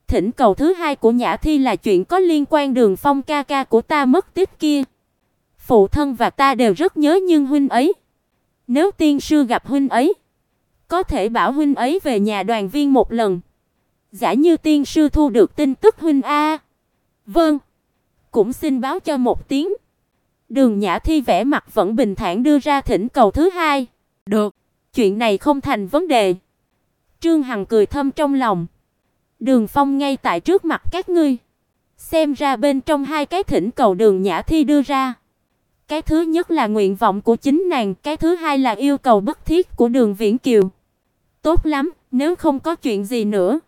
thỉnh cầu thứ hai của Nhã Thi là chuyện có liên quan Đường Phong ca ca của ta mất tích kia. Phụ thân và ta đều rất nhớ nhưng huynh ấy, nếu tiên sư gặp huynh ấy, có thể bảo huynh ấy về nhà đoàn viên một lần. Giả như tiên sư thu được tin tức huynh a. Vâng, cũng xin báo cho một tiếng. Đường Nhã Thi vẻ mặt vẫn bình thản đưa ra thỉnh cầu thứ hai. Được, chuyện này không thành vấn đề. Trương Hằng cười thầm trong lòng. Đường Phong ngay tại trước mặt các ngươi. Xem ra bên trong hai cái thỉnh cầu Đường Nhã Thi đưa ra, cái thứ nhất là nguyện vọng của chính nàng, cái thứ hai là yêu cầu bức thiết của Đường Viễn Kiều. Tốt lắm, nếu không có chuyện gì nữa,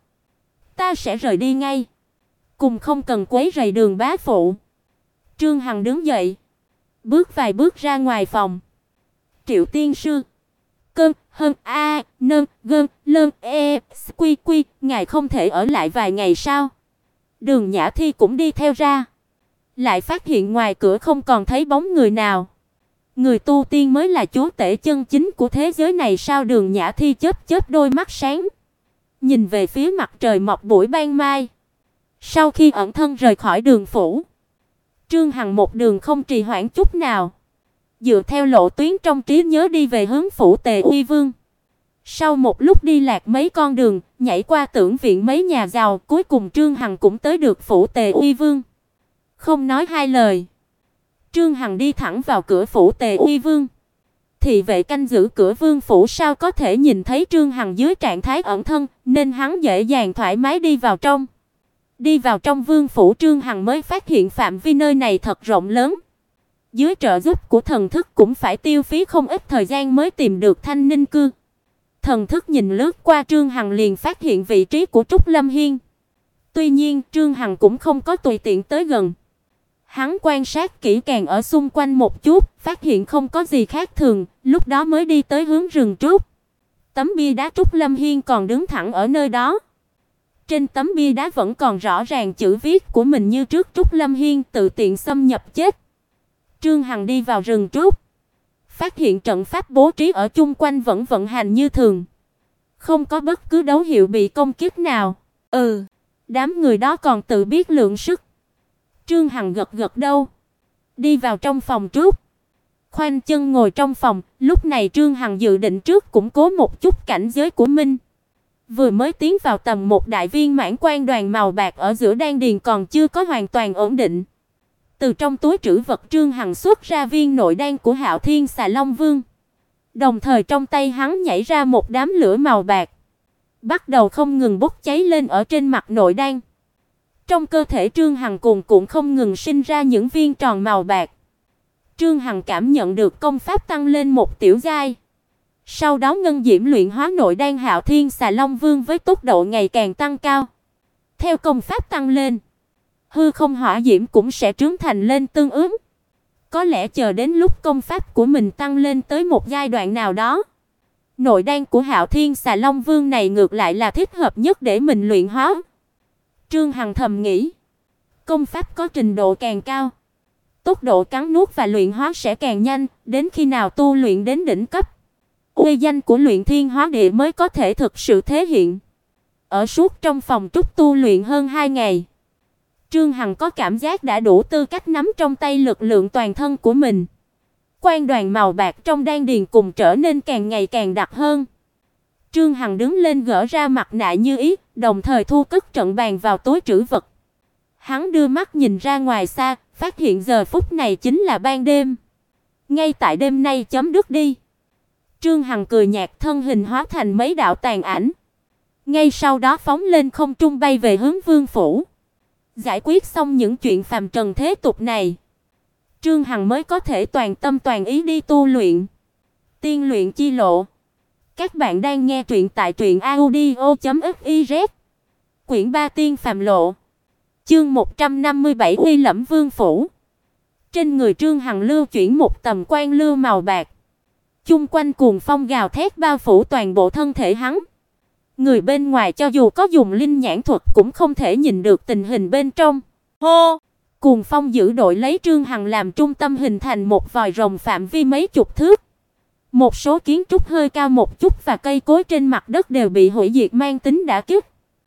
ta sẽ rời đi ngay. Cùng không cần quấy rầy Đường bá phụ. Trương Hằng đứng dậy, bước vài bước ra ngoài phòng. Triệu tiên sư, cơn hơn a nơn gơn lơn e quy quy, ngài không thể ở lại vài ngày sao? Đường Nhã Thi cũng đi theo ra, lại phát hiện ngoài cửa không còn thấy bóng người nào. Người tu tiên mới là chúa tể chân chính của thế giới này sao? Đường Nhã Thi chớp chớp đôi mắt sáng, nhìn về phía mặt trời mọc buổi ban mai. Sau khi ẩn thân rời khỏi Đường phủ, Trương Hằng một đường không trì hoãn chút nào, dựa theo lộ tuyến trong trí nhớ đi về hướng phủ Tề Uy Vương. Sau một lúc đi lạc mấy con đường, nhảy qua tưởng viện mấy nhà giàu, cuối cùng Trương Hằng cũng tới được phủ Tề Uy Vương. Không nói hai lời, Trương Hằng đi thẳng vào cửa phủ Tề Uy Vương. Thị vệ canh giữ cửa vương phủ sao có thể nhìn thấy Trương Hằng dưới trạng thái ẩn thân, nên hắn dễ dàng thoải mái đi vào trong. Đi vào trong vương phủ, Trương Hằng mới phát hiện phạm vi nơi này thật rộng lớn. Dưới trợ giúp của thần thức cũng phải tiêu phí không ít thời gian mới tìm được Thanh Ninh Cư. Thần thức nhìn lướt qua, Trương Hằng liền phát hiện vị trí của Trúc Lâm Hiên. Tuy nhiên, Trương Hằng cũng không có tùy tiện tới gần. Hắn quan sát kỹ càng ở xung quanh một chút, phát hiện không có gì khác thường, lúc đó mới đi tới hướng rừng trúc. Tấm bia đá Trúc Lâm Hiên còn đứng thẳng ở nơi đó. Trên tấm bia đá vẫn còn rõ ràng chữ viết của mình như trước: Trúc Lâm Hiên tự tiện xâm nhập chết. Trương Hằng đi vào rừng trúc, phát hiện trận pháp bố trí ở chung quanh vẫn vận hành như thường, không có bất cứ dấu hiệu bị công kích nào. Đám người đó còn tự biết lượng sức. Trương Hằng gật gật đầu, đi vào trong phòng trúc, khoanh chân ngồi trong phòng. Lúc này Trương Hằng dự định trước củng cố một chút cảnh giới của mình. Vừa mới tiến vào tầm một đại viên mãn quan đoàn màu bạc ở giữa đan điền còn chưa có hoàn toàn ổn định. Từ trong túi trữ vật Trương Hằng xuất ra viên nội đan của Hạo Thiên Xà Long Vương. Đồng thời trong tay hắn nhảy ra một đám lửa màu bạc, bắt đầu không ngừng bốc cháy lên ở trên mặt nội đan. Trong cơ thể Trương Hằng cuồn cuộn không ngừng sinh ra những viên tròn màu bạc. Trương Hằng cảm nhận được công pháp tăng lên một tiểu giai. Sau đó ngân diễm luyện hóa nội đan Hạo Thiên Xà Long Vương với tốc độ ngày càng tăng cao. Theo công pháp tăng lên, hư không hỏa diễm cũng sẽ trưởng thành lên tương ứng. Có lẽ chờ đến lúc công pháp của mình tăng lên tới một giai đoạn nào đó, nội đan của Hạo Thiên Xà Long Vương này ngược lại là thích hợp nhất để mình luyện hóa. Trương Hằng thầm nghĩ, công pháp có trình độ càng cao, tốc độ cắn nuốt và luyện hóa sẽ càng nhanh, đến khi nào tu luyện đến đỉnh cấp, uy danh của Luyện Thiên Hóa Địa mới có thể thực sự thể hiện. Ở suốt trong phòng trúc tu luyện hơn 2 ngày, Trương Hằng có cảm giác đã đủ tư cách nắm trong tay lực lượng toàn thân của mình. Quan đoàn màu bạc trong đan điền cùng trở nên càng ngày càng đặc hơn. Trương Hằng đứng lên gỡ ra mặt nạ như ý, đồng thời thu cất trận bàn vào túi trữ vật. Hắn đưa mắt nhìn ra ngoài xa, phát hiện giờ phút này chính là ban đêm. Ngay tại đêm nay chấm dứt đi. Trương Hằng cười nhạt, thân hình hóa thành mấy đạo tàn ảnh. Ngay sau đó phóng lên không trung bay về hướng vương phủ. Giải quyết xong những chuyện phàm trần thế tục này, Trương Hằng mới có thể toàn tâm toàn ý đi tu luyện. Tiên luyện chi lộ. Các bạn đang nghe truyện tại truyệnaudio.fiz. Quyển 3 Tiên phàm lộ. Chương 157 Uy Lẫm Vương phủ. Trên người Trương Hằng lưu chuyển một tầm quan lưu màu bạc. Chung quanh cuồng phong gào thét bao phủ toàn bộ thân thể hắn. Người bên ngoài cho dù có dùng linh nhãn thuật cũng không thể nhìn được tình hình bên trong. Hô! Cuồng phong dữ dội lấy Trương Hằng làm trung tâm hình thành một vòi rồng phạm vi mấy chục thước. Một số kiến trúc hơi cao một chút và cây cối trên mặt đất đều bị hủy diệt mang tính đả kích.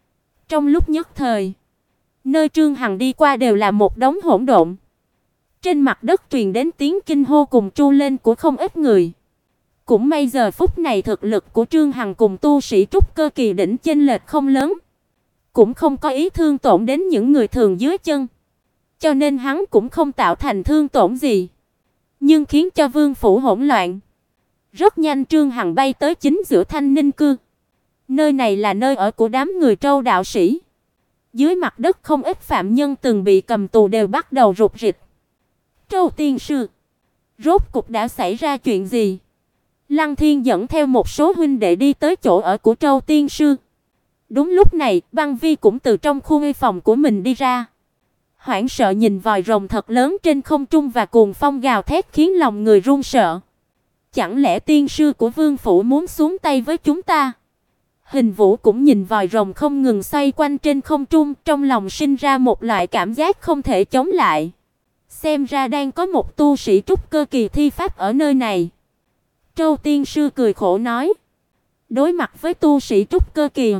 Trong lúc nhất thời, nơi Trương Hằng đi qua đều là một đống hỗn độn. Trên mặt đất truyền đến tiếng kinh hô cùng tru lên của không ít người. Cũng may giờ phút này thực lực của Trương Hằng cùng tu sĩ trúc cơ kỳ đỉnh chênh lệch không lớn, cũng không có ý thương tổn đến những người thường dưới chân, cho nên hắn cũng không tạo thành thương tổn gì, nhưng khiến cho vương phủ hỗn loạn. Rất nhanh Trương Hằng bay tới chính giữa Thanh Ninh cư. Nơi này là nơi ở của đám người Trâu đạo sĩ. Dưới mặt đất không ít phạm nhân từng bị cầm tù đều bắt đầu rục rịch. Trâu tiên sư, rốt cục đã xảy ra chuyện gì? Lăng Thiên dẫn theo một số huynh đệ đi tới chỗ ở của Trâu tiên sư. Đúng lúc này, Băng Vi cũng từ trong khu nghi phòng của mình đi ra. Hoảng sợ nhìn vòi rồng thật lớn trên không trung và cuồng phong gào thét khiến lòng người run sợ. Chẳng lẽ tiên sư của vương phủ muốn xuống tay với chúng ta? Hình Vũ cũng nhìn vòi rồng không ngừng xoay quanh trên không trung, trong lòng sinh ra một loại cảm giác không thể chống lại. Xem ra đang có một tu sĩ trúc cơ kỳ thi pháp ở nơi này. Trâu tiên sư cười khổ nói, đối mặt với tu sĩ trúc cơ kỳ,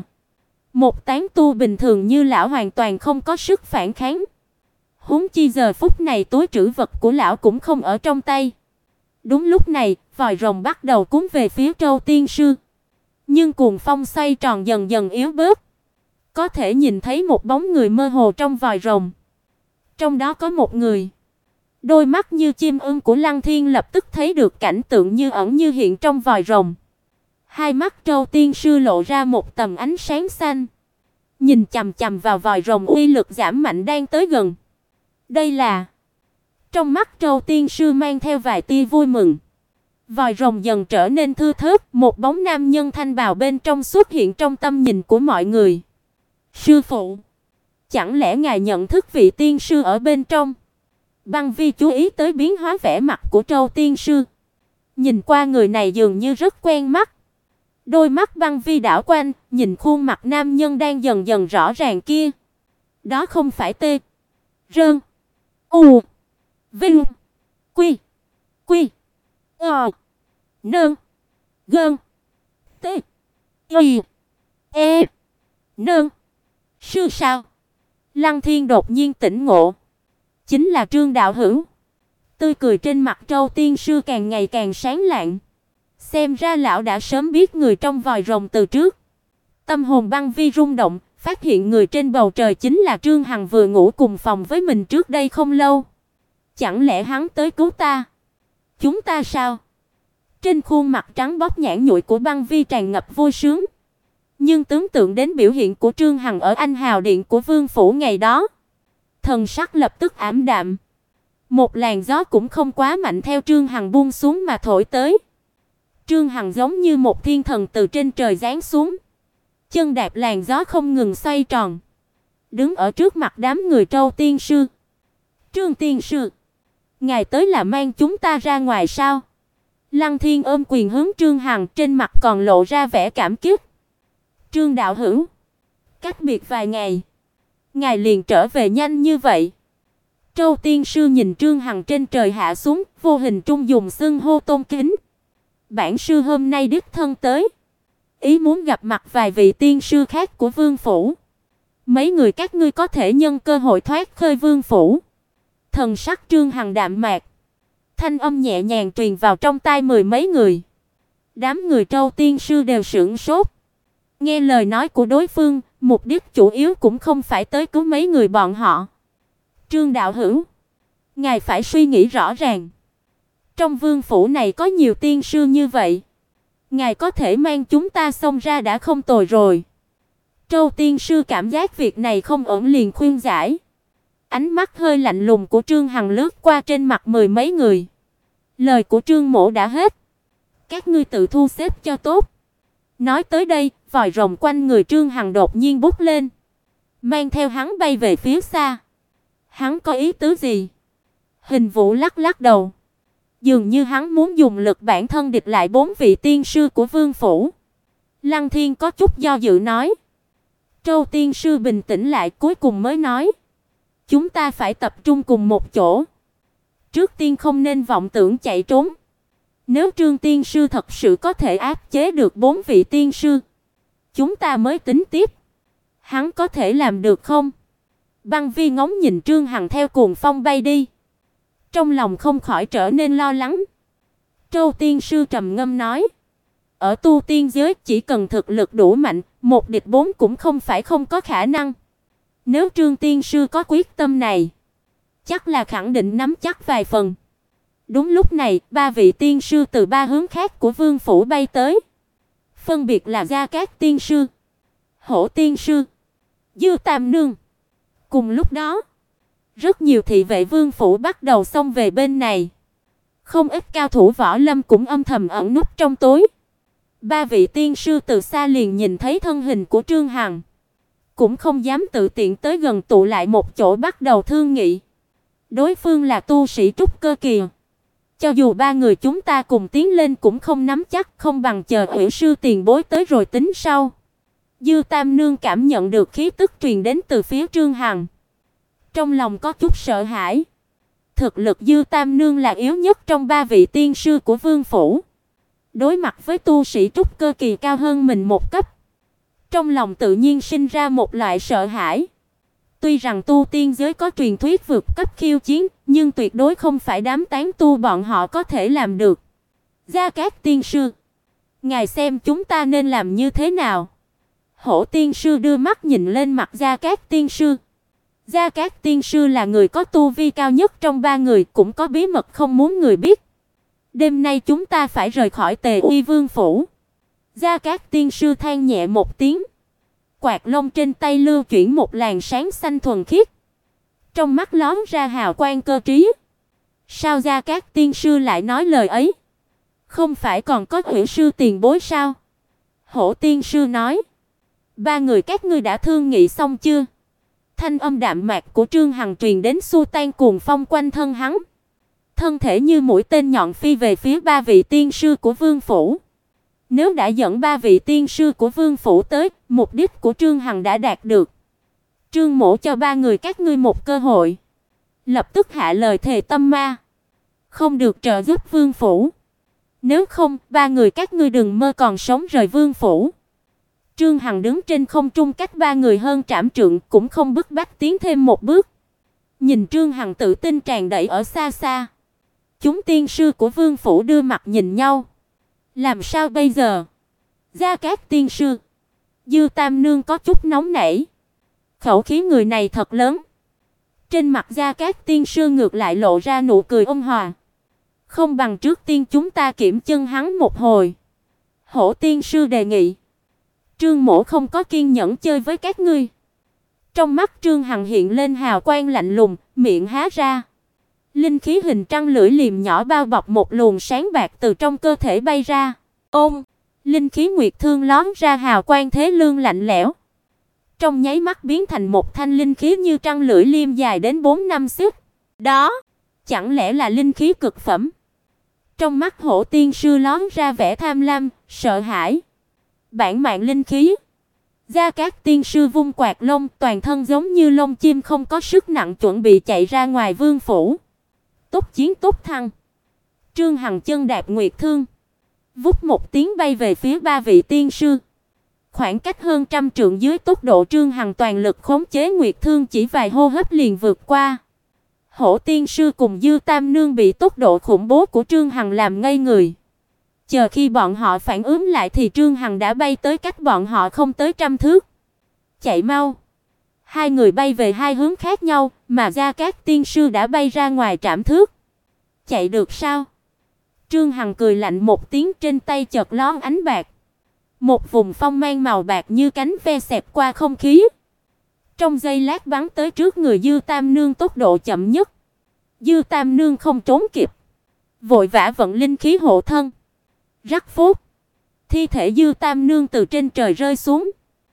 một tán tu bình thường như lão hoàn toàn không có sức phản kháng. Huống chi giờ phút này túi trữ vật của lão cũng không ở trong tay. Đúng lúc này, vòi rồng bắt đầu cuốn về phía Trâu tiên sư. Nhưng cuồng phong xoay tròn dần dần yếu bớt. Có thể nhìn thấy một bóng người mơ hồ trong vòi rồng. Trong đó có một người. Đôi mắt như chim ưng của Lăng Thiên lập tức thấy được cảnh tượng như ẩn như hiện trong vòi rồng. Hai mắt Trâu tiên sư lộ ra một tầm ánh sáng xanh. Nhìn chằm chằm vào vòi rồng uy lực giảm mạnh đang tới gần. Đây là... Trong mắt Trâu tiên sư mang theo vài tia vui mừng. Vòi rồng dần trở nên thưa thớt, một bóng nam nhân thanh bào bên trong xuất hiện trong tầm nhìn của mọi người. Sư phụ, chẳng lẽ ngài nhận thức vị tiên sư ở bên trong? Băng Vi chú ý tới biến hóa vẻ mặt của Trâu tiên sư. Nhìn qua người này dường như rất quen mắt. Đôi mắt Băng Vi đảo quanh, nhìn khuôn mặt nam nhân đang dần dần rõ ràng kia. Đó không phải Tê, Rơn, U, Vinh, Quy, Quy, Nơn, Gơn, Tê, Y, E, Nơn. Sư sao? Lăng Thiên đột nhiên tỉnh ngộ. Chính là Trương đạo hữu. Tươi cười trên mặt Trâu tiên sư càng ngày càng sáng lạng. Xem ra lão đã sớm biết người trong vòi rồng từ trước. Tâm hồn Băng Vi rung động, phát hiện người trên bầu trời chính là Trương Hằng vừa ngủ cùng phòng với mình trước đây không lâu. Chẳng lẽ hắn tới cứu ta? Chúng ta sao? Trên khuôn mặt trắng bóc nhẵn nhụi của Băng Vi tràn ngập vui sướng. Nhưng tưởng tượng đến biểu hiện của Trương Hằng ở Anh Hào Điện của vương phủ ngày đó, thần sắc lập tức ảm đạm. Một làn gió cũng không quá mạnh theo Trương Hằng buông xuống mà thổi tới. Trương Hằng giống như một thiên thần từ trên trời giáng xuống, chân đạp làn gió không ngừng xoay tròn, đứng ở trước mặt đám người Trâu tiên sư. Trương tiên sư, ngài tới là mang chúng ta ra ngoài sao? Lăng Thiên ôm quyền hướng Trương Hằng, trên mặt còn lộ ra vẻ cảm kích. Trương đạo hữu, cách biệt vài ngày, ngài liền trở về nhanh như vậy. Trâu tiên sư nhìn Trương Hằng trên trời hạ xuống, vô hình trung dùng xưng hô tôn kính. Bản sư hôm nay đích thân tới, ý muốn gặp mặt vài vị tiên sư khác của vương phủ. Mấy người các ngươi có thể nhân cơ hội thoát khơi vương phủ. Thần sắc Trương Hằng đạm mạc, thanh âm nhẹ nhàng truyền vào trong tai mười mấy người. Đám người Trâu tiên sư đều sửng sốt. Nghe lời nói của đối phương, mục đích chủ yếu cũng không phải tới cứu mấy người bọn họ. Trương đạo hữu, ngài phải suy nghĩ rõ ràng. Trong vương phủ này có nhiều tiên sư như vậy, ngài có thể mang chúng ta xông ra đã không tồi rồi. Trâu tiên sư cảm giác việc này không ổn liền khuyên giải. Ánh mắt hơi lạnh lùng của Trương Hằng lướt qua trên mặt mười mấy người. Lời của Trương mỗ đã hết, các ngươi tự thu xếp cho tốt. Nói tới đây, vòi rồng quanh người Trương Hằng đột nhiên bốc lên, mang theo hắn bay về phía xa. Hắn có ý tứ gì? Hình Vũ lắc lắc đầu, dường như hắn muốn dùng lực bản thân địch lại 4 vị tiên sư của vương phủ. Lăng Thiên có chút do dự nói. Trâu tiên sư bình tĩnh lại cuối cùng mới nói, chúng ta phải tập trung cùng một chỗ. Trước tiên không nên vọng tưởng chạy trốn. Nếu Trương tiên sư thật sự có thể áp chế được 4 vị tiên sư, chúng ta mới tính tiếp. Hắn có thể làm được không? Băng Vi ngóng nhìn Trương Hằng theo cuồng phong bay đi, trong lòng không khỏi trở nên lo lắng. Châu tiên sư trầm ngâm nói, ở tu tiên giới chỉ cần thực lực đủ mạnh, một địch bốn cũng không phải không có khả năng. Nếu Trương tiên sư có quyết tâm này, chắc là khẳng định nắm chắc vài phần. Đúng lúc này, ba vị tiên sư từ ba hướng khác của vương phủ bay tới, phân biệt là Gia Cát tiên sư, Hổ tiên sư, Dư Tam nương. Cùng lúc đó, rất nhiều thị vệ vương phủ bắt đầu xông về bên này. Không ít cao thủ võ lâm cũng âm thầm ẩn núp trong tối. Ba vị tiên sư từ xa liền nhìn thấy thân hình của Trương Hằng, cũng không dám tự tiện tới gần, tụ lại một chỗ bắt đầu thương nghị. Đối phương là tu sĩ trúc cơ kỳ, cho dù ba người chúng ta cùng tiến lên cũng không nắm chắc, không bằng chờ Uyển sư tiền bối tới rồi tính sau. Dư Tam nương cảm nhận được khí tức truyền đến từ phía Trương Hằng, trong lòng có chút sợ hãi. Thực lực Dư Tam nương là yếu nhất trong ba vị tiên sư của vương phủ. Đối mặt với tu sĩ trúc cơ kỳ cao hơn mình một cấp, trong lòng tự nhiên sinh ra một loại sợ hãi. Tuy rằng tu tiên giới có truyền thuyết vượt cấp khiêu chiến, nhưng tuyệt đối không phải đám tán tu bọn họ có thể làm được. Gia Cát tiên sư, ngài xem chúng ta nên làm như thế nào? Hổ tiên sư đưa mắt nhìn lên mặt Gia Cát tiên sư. Gia Cát tiên sư là người có tu vi cao nhất trong ba người, cũng có bí mật không muốn người biết. Đêm nay chúng ta phải rời khỏi Tề Uy vương phủ. Gia Cát tiên sư than nhẹ một tiếng, quạt lông trên tay lưu chuyển một làn sáng xanh thuần khiết, trong mắt lóe ra hào quang cơ trí. Sao Gia Cát tiên sư lại nói lời ấy? Không phải còn có Uyển sư tiền bối sao? Hổ tiên sư nói, ba người các ngươi đã thương nghị xong chưa? Thanh âm đạm mạc của Trương Hằng truyền đến xua tan cuồng phong quanh thân hắn. Thân thể như mũi tên nhọn phi về phía ba vị tiên sư của vương phủ. Nếu đã dẫn ba vị tiên sư của vương phủ tới, mục đích của Trương Hằng đã đạt được. Trương mỗ cho ba người các ngươi một cơ hội. Lập tức hạ lời thề tâm ma, không được trợ giúp vương phủ. Nếu không, ba người các ngươi đừng mơ còn sống rời vương phủ. Trương Hằng đứng trên không trung cách ba người hơn trảm trượng, cũng không bức bách tiến thêm một bước. Nhìn Trương Hằng tự tin tràn đầy ở xa xa, chúng tiên sư của vương phủ đưa mặt nhìn nhau. Làm sao bây giờ? Gia Cát tiên sư, Dư Tam nương có chút nóng nảy. Khẩu khí người này thật lớn. Trên mặt Gia Cát tiên sư ngược lại lộ ra nụ cười ôn hòa. Không bằng trước tiên chúng ta kiểm chân hắn một hồi. Hổ tiên sư đề nghị. Trương mỗ không có kiên nhẫn chơi với các ngươi. Trong mắt Trương Hằng hiện lên hào quang lạnh lùng, miệng há ra. Linh khí hình trăng lưỡi liềm nhỏ bao bọc một luồng sáng bạc từ trong cơ thể bay ra. Ôm, linh khí nguyệt thương lóe ra hào quang thế lương lạnh lẽo. Trong nháy mắt biến thành một thanh linh khí như trăng lưỡi liềm dài đến 4-5 xích. Đó, chẳng lẽ là linh khí cực phẩm? Trong mắt Hổ tiên sư lóe ra vẻ tham lam, sợ hãi. Bản mạng linh khí. Gia Cát tiên sư vung quạt lông, toàn thân giống như lông chim không có sức nặng, chuẩn bị chạy ra ngoài vương phủ. Tốt chiến tốt thăng. Trương Hằng chân đạp nguyệt thương, vút một tiếng bay về phía ba vị tiên sư. Khoảng cách hơn trăm trượng dưới tốc độ Trương Hằng toàn lực khống chế nguyệt thương chỉ vài hô hấp liền vượt qua. Hổ tiên sư cùng Dư Tam nương bị tốc độ khủng bố của Trương Hằng làm ngây người. Chờ khi bọn họ phản ứng lại thì Trương Hằng đã bay tới cách bọn họ không tới trăm thước. Chạy mau. Hai người bay về hai hướng khác nhau, mà Gia Cát tiên sư đã bay ra ngoài trảm thước. Chạy được sao? Trương Hằng cười lạnh một tiếng, trên tay chợt lóe ánh bạc. Một vùng phong mang màu bạc như cánh ve xẹt qua không khí. Trong giây lát bắn tới trước người Dư Tam nương, tốc độ chậm nhất. Dư Tam nương không trốn kịp, vội vã vận linh khí hộ thân. Rắc phốt, thi thể Dư Tam nương từ trên trời rơi xuống.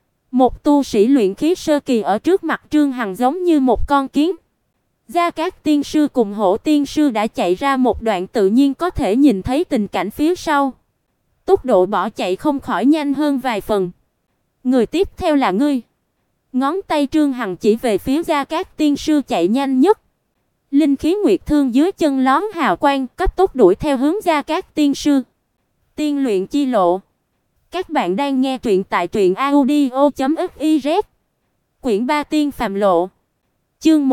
Một tu sĩ luyện khí sơ kỳ ở trước mặt Trương Hằng giống như một con kiến. Gia Cát tiên sư cùng Hổ tiên sư đã chạy ra một đoạn, tự nhiên có thể nhìn thấy tình cảnh phía sau. Tốc độ bỏ chạy không khỏi nhanh hơn vài phần. Người tiếp theo là ngươi. Ngón tay Trương Hằng chỉ về phía Gia Cát tiên sư chạy nhanh nhất. Linh khí nguyệt thương dưới chân lóe hào quang, cấp tốc đuổi theo hướng Gia Cát tiên sư. Tiên luyện chi lộ. Các bạn đang nghe truyện tại truyện audio.fiz. Quyển 3 Tiên Phàm Lộ. Chương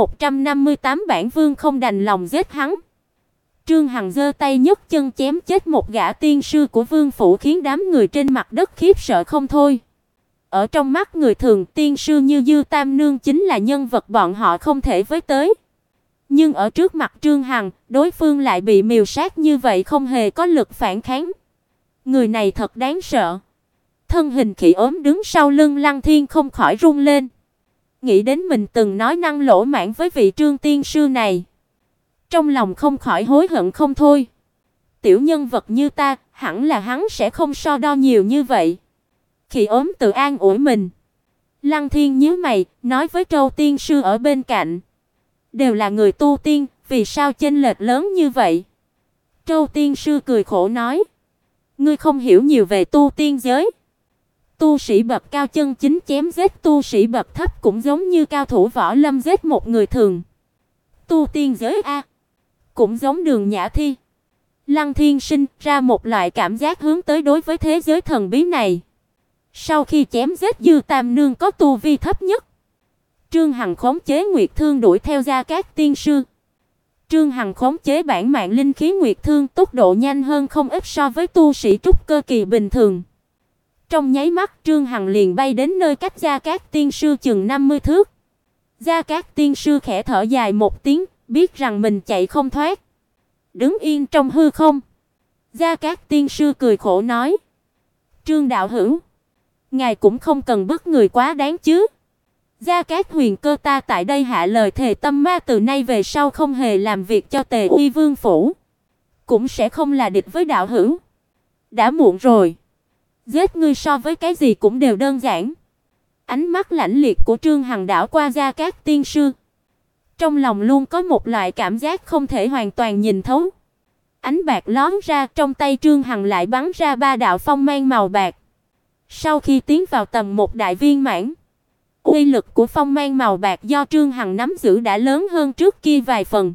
158 Bản Vương không đành lòng giết hắn. Trương Hằng giơ tay nhấc chân chém chết một gã tiên sư của Vương phủ, khiến đám người trên mặt đất khiếp sợ không thôi. Ở trong mắt người thường, tiên sư như Dư Tam Nương chính là nhân vật bọn họ không thể với tới. Nhưng ở trước mặt Trương Hằng, đối phương lại bị miểu sát như vậy, không hề có lực phản kháng. Người này thật đáng sợ. Thân hình khỉ ốm đứng sau lưng Lăng Thiên không khỏi run lên. Nghĩ đến mình từng nói năng lỗ mãng với vị Trương tiên sư này, trong lòng không khỏi hối hận không thôi. Tiểu nhân vật như ta, hẳn là hắn sẽ không so đo nhiều như vậy. Khỉ ốm tự an ủi mình. Lăng Thiên nhíu mày, nói với Trâu tiên sư ở bên cạnh, đều là người tu tiên, vì sao chênh lệch lớn như vậy? Trâu tiên sư cười khổ nói, ngươi không hiểu nhiều về tu tiên giới. Tu sĩ bậc cao chân chính chém giết tu sĩ bậc thấp cũng giống như cao thủ võ lâm giết một người thường. Tu tiên giới a, cũng giống Đường Nhã Thi. Lăng Thiên sinh ra một loại cảm giác hướng tới đối với thế giới thần bí này. Sau khi chém giết Dư Tam Nương có tu vi thấp nhất, Trương Hằng khống chế Nguyệt Thương đuổi theo Gia Cát tiên sư. Trương Hằng khống chế bản mạng linh khí Nguyệt Thương tốc độ nhanh hơn không ít so với tu sĩ trúc cơ kỳ bình thường. Trong nháy mắt, Trương Hằng liền bay đến nơi cách Gia Cát tiên sư chừng 50 thước. Gia Cát tiên sư khẽ thở dài một tiếng, biết rằng mình chạy không thoát, đứng yên trong hư không. Gia Cát tiên sư cười khổ nói, Trương đạo hữu, ngài cũng không cần bức người quá đáng chứ. Gia Cát Huyền Cơ ta tại đây hạ lời thề tâm ma, từ nay về sau không hề làm việc cho Tề Uy Vương phủ, cũng sẽ không là địch với đạo hữu. Đã muộn rồi, giết ngươi so với cái gì cũng đều đơn giản. Ánh mắt lãnh liệt của Trương Hằng đảo qua Gia Cát tiên sư. Trong lòng luôn có một loại cảm giác không thể hoàn toàn nhìn thấu. Ánh bạc lóe ra, trong tay Trương Hằng lại bắn ra 3 đạo phong mang màu bạc. Sau khi tiến vào tầm một đại viên mãn, uy lực của phong mang màu bạc do Trương Hằng nắm giữ đã lớn hơn trước kia vài phần,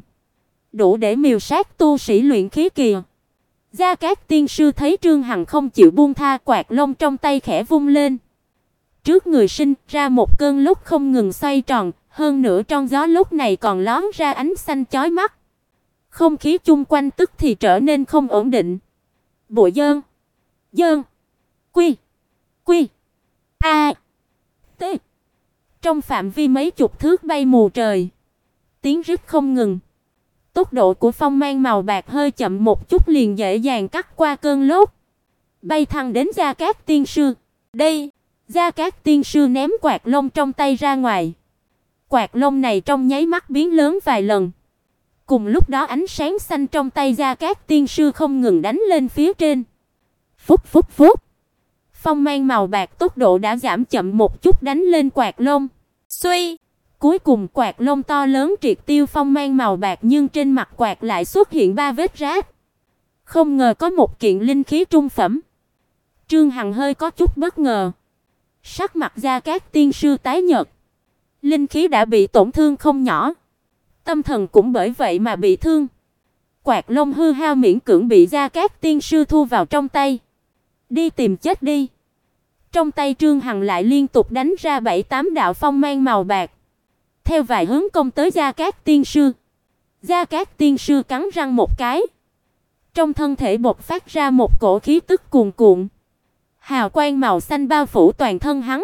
đủ để miểu sát tu sĩ luyện khí kỳ. Gia Cát tiên sư thấy Trương Hằng không chịu buông tha, quạt lông trong tay khẽ vung lên. Trước người sinh ra một cơn lốc không ngừng xoay tròn, hơn nữa trong gió lúc này còn lóe ra ánh xanh chói mắt. Không khí chung quanh tức thì trở nên không ổn định. Bụi dơn, dơn, quy, quy, a, t. Trong phạm vi mấy chục thước bay mù trời, tiếng rít không ngừng. Tốc độ của phong mang màu bạc hơi chậm một chút liền dễ dàng cắt qua cơn lốc, bay thẳng đến Gia Cát tiên sư. Đây, Gia Cát tiên sư ném quạt lông trong tay ra ngoài. Quạt lông này trong nháy mắt biến lớn vài lần. Cùng lúc đó ánh sáng xanh trong tay Gia Cát tiên sư không ngừng đánh lên phía trên. Phúc phúc phúc. Phong mang màu bạc tốc độ đã giảm chậm một chút đánh lên quạt lông. Xuy, cuối cùng quạt lông to lớn triệt tiêu phong mang màu bạc, nhưng trên mặt quạt lại xuất hiện 3 vết rách. Không ngờ có một kiện linh khí trung phẩm. Trương Hằng hơi có chút bất ngờ. Sắc mặt Gia Cát tiên sư tái nhợt. Linh khí đã bị tổn thương không nhỏ, tâm thần cũng bởi vậy mà bị thương. Quạt lông hư hao miễn cưỡng bị Gia Cát tiên sư thu vào trong tay. Đi tìm chết đi. Trong tay Trương Hằng lại liên tục đánh ra 7-8 đạo phong mang màu bạc, theo vài hướng công tới Gia Cát tiên sư. Gia Cát tiên sư cắn răng một cái, trong thân thể bộc phát ra một cổ khí tức cuồn cuộn. Hào quang màu xanh bao phủ toàn thân hắn.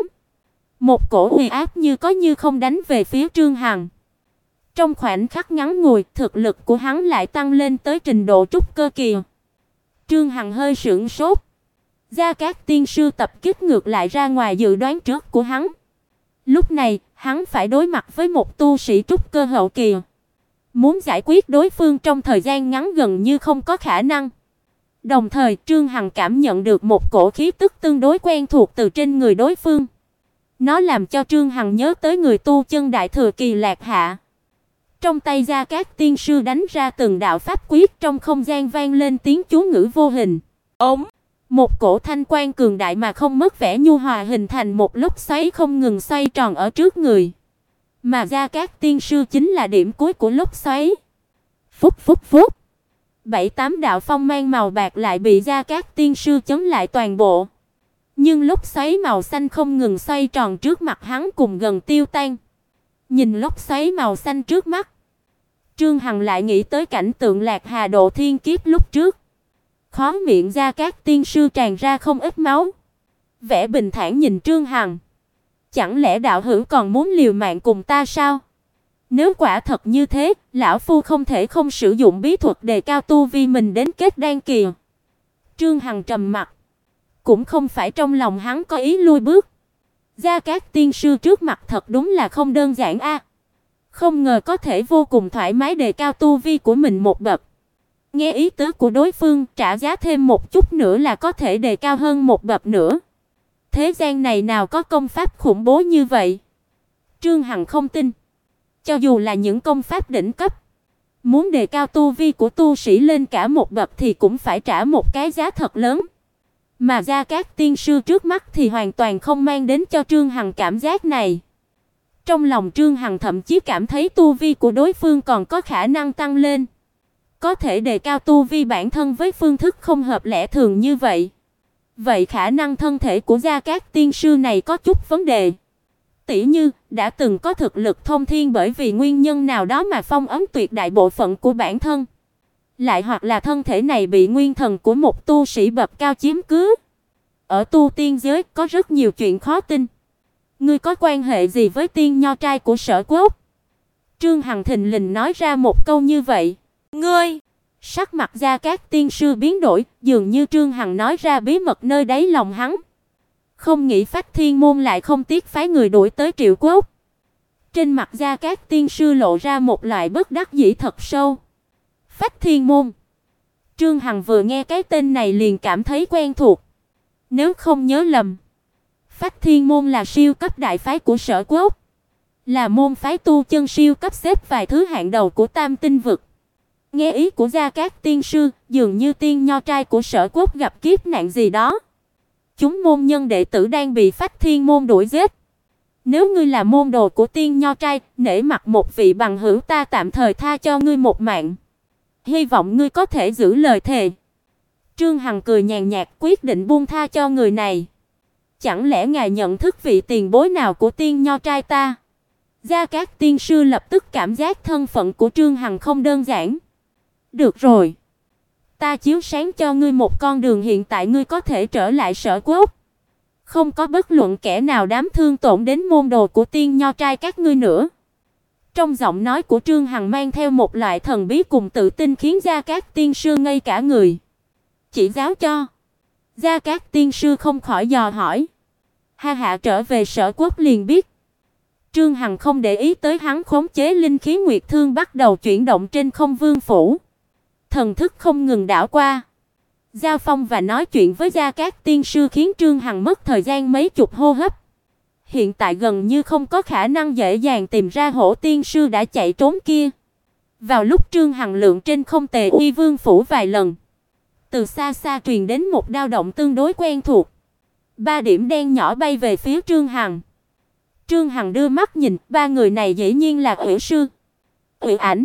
Một cổ uy áp như có như không đánh về phía Trương Hằng. Trong khoảnh khắc ngắn ngủi, thực lực của hắn lại tăng lên tới trình độ trúc cơ kỳ. Trương Hằng hơi sửng sốt. Gia Cát tiên sư tập kích ngược lại ra ngoài dự đoán trước của hắn. Lúc này, hắn phải đối mặt với một tu sĩ trúc cơ hậu kỳ. Muốn giải quyết đối phương trong thời gian ngắn gần như không có khả năng. Đồng thời, Trương Hằng cảm nhận được một cổ khí tức tương đối quen thuộc từ trên người đối phương. Nó làm cho Trương Hằng nhớ tới người tu chân đại thừa kỳ Lạc Hạ. Trong tay Gia Cát tiên sư đánh ra từng đạo pháp quyết, trong không gian vang lên tiếng chú ngữ vô hình. Ống, một cổ thanh quang cường đại mà không mất vẻ nhu hòa hình thành một lốc xoáy không ngừng xoay tròn ở trước người. Mà Gia Cát tiên sư chính là điểm cuối của lốc xoáy. Phúc phúc phúc. 7-8 đạo phong mang màu bạc lại bị Gia Cát tiên sư chống lại toàn bộ. Nhưng lốc xoáy màu xanh không ngừng xoay tròn trước mặt hắn cùng gần tiêu tan. Nhìn lốc xoáy màu xanh trước mắt, Trương Hằng lại nghĩ tới cảnh tượng Lạc Hà độ thiên kiếp lúc trước. Khóe miệng Gia Cát tiên sư tràn ra không ít máu. Vẻ bình thản nhìn Trương Hằng. Chẳng lẽ đạo hữu còn muốn liều mạng cùng ta sao? Nếu quả thật như thế, lão phu không thể không sử dụng bí thuật đề cao tu vi mình đến kết đan kỳ. Trương Hằng trầm mặt, cũng không phải trong lòng hắn có ý lui bước. Gia Cát tiên sư trước mặt thật đúng là không đơn giản a. Không ngờ có thể vô cùng thoải mái đề cao tu vi của mình một bậc. Nghe ý tứ của đối phương, trả giá thêm một chút nữa là có thể đề cao hơn một bậc nữa. Thế gian này nào có công pháp khủng bố như vậy? Trương Hằng không tin. Cho dù là những công pháp đỉnh cấp, muốn đề cao tu vi của tu sĩ lên cả một bậc thì cũng phải trả một cái giá thật lớn. Mà Gia Cát tiên sư trước mắt thì hoàn toàn không mang đến cho Trương Hằng cảm giác này. Trong lòng Trương Hằng thậm chí cảm thấy tu vi của đối phương còn có khả năng tăng lên. Có thể đề cao tu vi bản thân với phương thức không hợp lẽ thường như vậy. Vậy khả năng thân thể của Gia Cát tiên sư này có chút vấn đề. Tỉ như đã từng có thực lực thông thiên bởi vì nguyên nhân nào đó mà phong ấn tuyệt đại bộ phận của bản thân. Lại hoặc là thân thể này bị nguyên thần của một tu sĩ bậc cao chiếm cứ. Ở tu tiên giới có rất nhiều chuyện khó tin. Ngươi có quan hệ gì với tiên nho trai của Sở Quốc? Trương Hằng thình lình nói ra một câu như vậy. Ngươi! Sắc mặt Gia Cát tiên sư biến đổi, dường như Trương Hằng nói ra bí mật nơi đáy lòng hắn. Không nghĩ Phách Thiên môn lại không tiếc phái người đuổi tới Triệu Quốc. Trên mặt Gia Cát tiên sư lộ ra một loại bất đắc dĩ thật sâu. Phách Thiên môn. Trương Hằng vừa nghe cái tên này liền cảm thấy quen thuộc. Nếu không nhớ lầm, Phách Thiên môn là siêu cấp đại phái của Sở Quốc, là môn phái tu chân siêu cấp xếp vài thứ hạng đầu của Tam Tinh vực. Nghe ý của Gia Cát tiên sư, dường như tiên nho trai của Sở Quốc gặp kiếp nạn gì đó. Chúng môn nhân đệ tử đang bị Phách Thiên môn đuổi giết. Nếu ngươi là môn đồ của tiên nho trai, nể mặt một vị bằng hữu ta tạm thời tha cho ngươi một mạng. Hy vọng ngươi có thể giữ lời thề. Trương Hằng cười nhàn nhạt quyết định buông tha cho người này. Chẳng lẽ ngài nhận thức vị tiền bối nào của tiên nho trai ta? Gia Cát tiên sư lập tức cảm giác thân phận của Trương Hằng không đơn giản. Được rồi, ta chiếu sáng cho ngươi một con đường, hiện tại ngươi có thể trở lại Sở Quốc. Không có bất luận kẻ nào dám thương tổn đến môn đồ của tiên nho trai các ngươi nữa. Trong giọng nói của Trương Hằng mang theo một loại thần bí cùng tự tin khiến Gia Cát tiên sư ngây cả người. Chỉ giáo cho. Gia Cát tiên sư không khỏi dò hỏi. Ha hạ trở về Sở Quốc liền biết. Trương Hằng không để ý tới hắn, khống chế linh khí nguyệt thương bắt đầu chuyển động trên không vương phủ. Thần thức không ngừng đảo qua. Giao phong và nói chuyện với Gia Cát tiên sư khiến Trương Hằng mất thời gian mấy chục hô hấp. Hiện tại gần như không có khả năng dễ dàng tìm ra Hổ tiên sư đã chạy trốn kia. Vào lúc Trương Hằng lượn trên không Tề Uy Vương phủ vài lần, từ xa xa truyền đến một dao động tương đối quen thuộc. 3 điểm đen nhỏ bay về phía Trương Hằng. Trương Hằng đưa mắt nhìn, 3 người này dĩ nhiên là Uyển sư, Uyển Ảnh,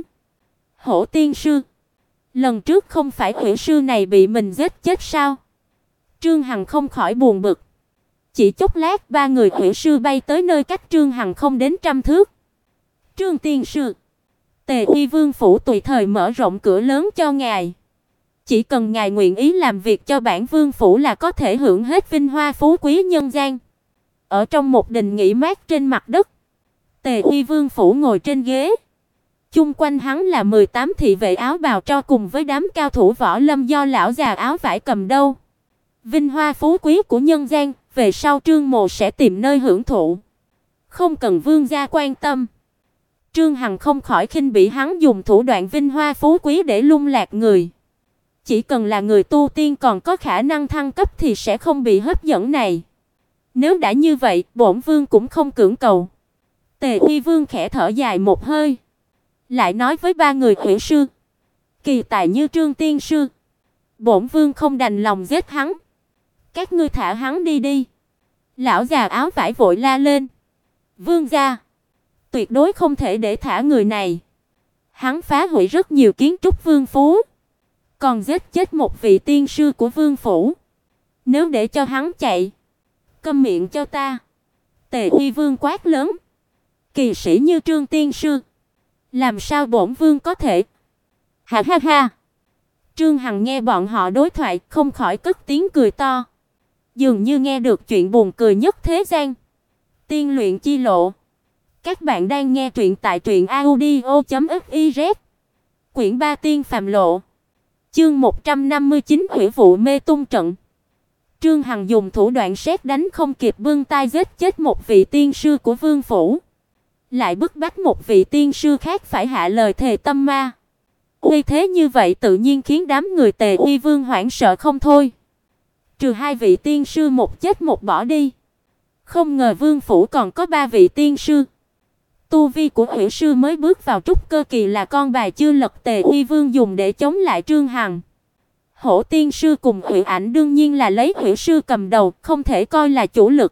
Hổ tiên sư. Lần trước không phải Uyển sư này bị mình giết chết sao? Trương Hằng không khỏi buồn bực. Chỉ chốc lát 3 người Uyển sư bay tới nơi cách Trương Hằng không đến trăm thước. Trương tiên sư, Tề Uy Vương phủ tùy thời mở rộng cửa lớn cho ngài. Chỉ cần ngài nguyện ý làm việc cho bản vương phủ là có thể hưởng hết vinh hoa phú quý nhân gian. Ở trong một đình nghỉ mát trên mặt đất, Tề Uy Vương phủ ngồi trên ghế. Chung quanh hắn là 18 thị vệ áo bào tro cùng với đám cao thủ võ lâm do lão già áo vải cầm đầu. Vinh hoa phú quý của nhân gian, về sau Trương Mộ sẽ tìm nơi hưởng thụ. Không cần vương gia quan tâm. Trương Hằng không khỏi khinh bỉ hắn dùng thủ đoạn vinh hoa phú quý để lung lạc người. Chỉ cần là người tu tiên còn có khả năng thăng cấp thì sẽ không bị hấp dẫn này. Nếu đã như vậy, bổn vương cũng không cưỡng cầu. Tề Uy Vương khẽ thở dài một hơi, lại nói với 3 người Uyển sư, kỳ tài như Trương tiên sư, bổn vương không đành lòng giết hắn. Các ngươi thả hắn đi đi. Lão già áo vải vội la lên. Vương gia, tuyệt đối không thể để thả người này. Hắn phá hủy rất nhiều kiến trúc vương phủ, còn giết chết một vị tiên sư của vương phủ. Nếu để cho hắn chạy, Câm miệng cho ta. Tề Uy Vương quát lớn. Kỳ sĩ như Trương tiên sư, làm sao bổn vương có thể? Ha ha ha. Trương Hằng nghe bọn họ đối thoại, không khỏi cất tiếng cười to, dường như nghe được chuyện buồn cười nhất thế gian. Tiên luyện chi lộ. Các bạn đang nghe truyện tại truyệnaudio.fiz. Quyển 3 Tiên phàm lộ. Chương 159 Hủy vụ mê tung trận. Trương Hằng dùng thủ đoạn sét đánh không kịp bưng tay giết chết một vị tiên sư của vương phủ, lại bức bách một vị tiên sư khác phải hạ lời thề tâm ma. Uy thế như vậy tự nhiên khiến đám người Tề Uy Vương hoảng sợ không thôi. Trừ hai vị tiên sư một chết một bỏ đi, không ngờ vương phủ còn có ba vị tiên sư. Tu vi của Hủy sư mới bước vào trúc cơ kỳ là con bài chưa lật Tề Uy Vương dùng để chống lại Trương Hằng. Hổ tiên sư cùng Hủy Ảnh đương nhiên là lấy Hủy sư cầm đầu, không thể coi là chủ lực.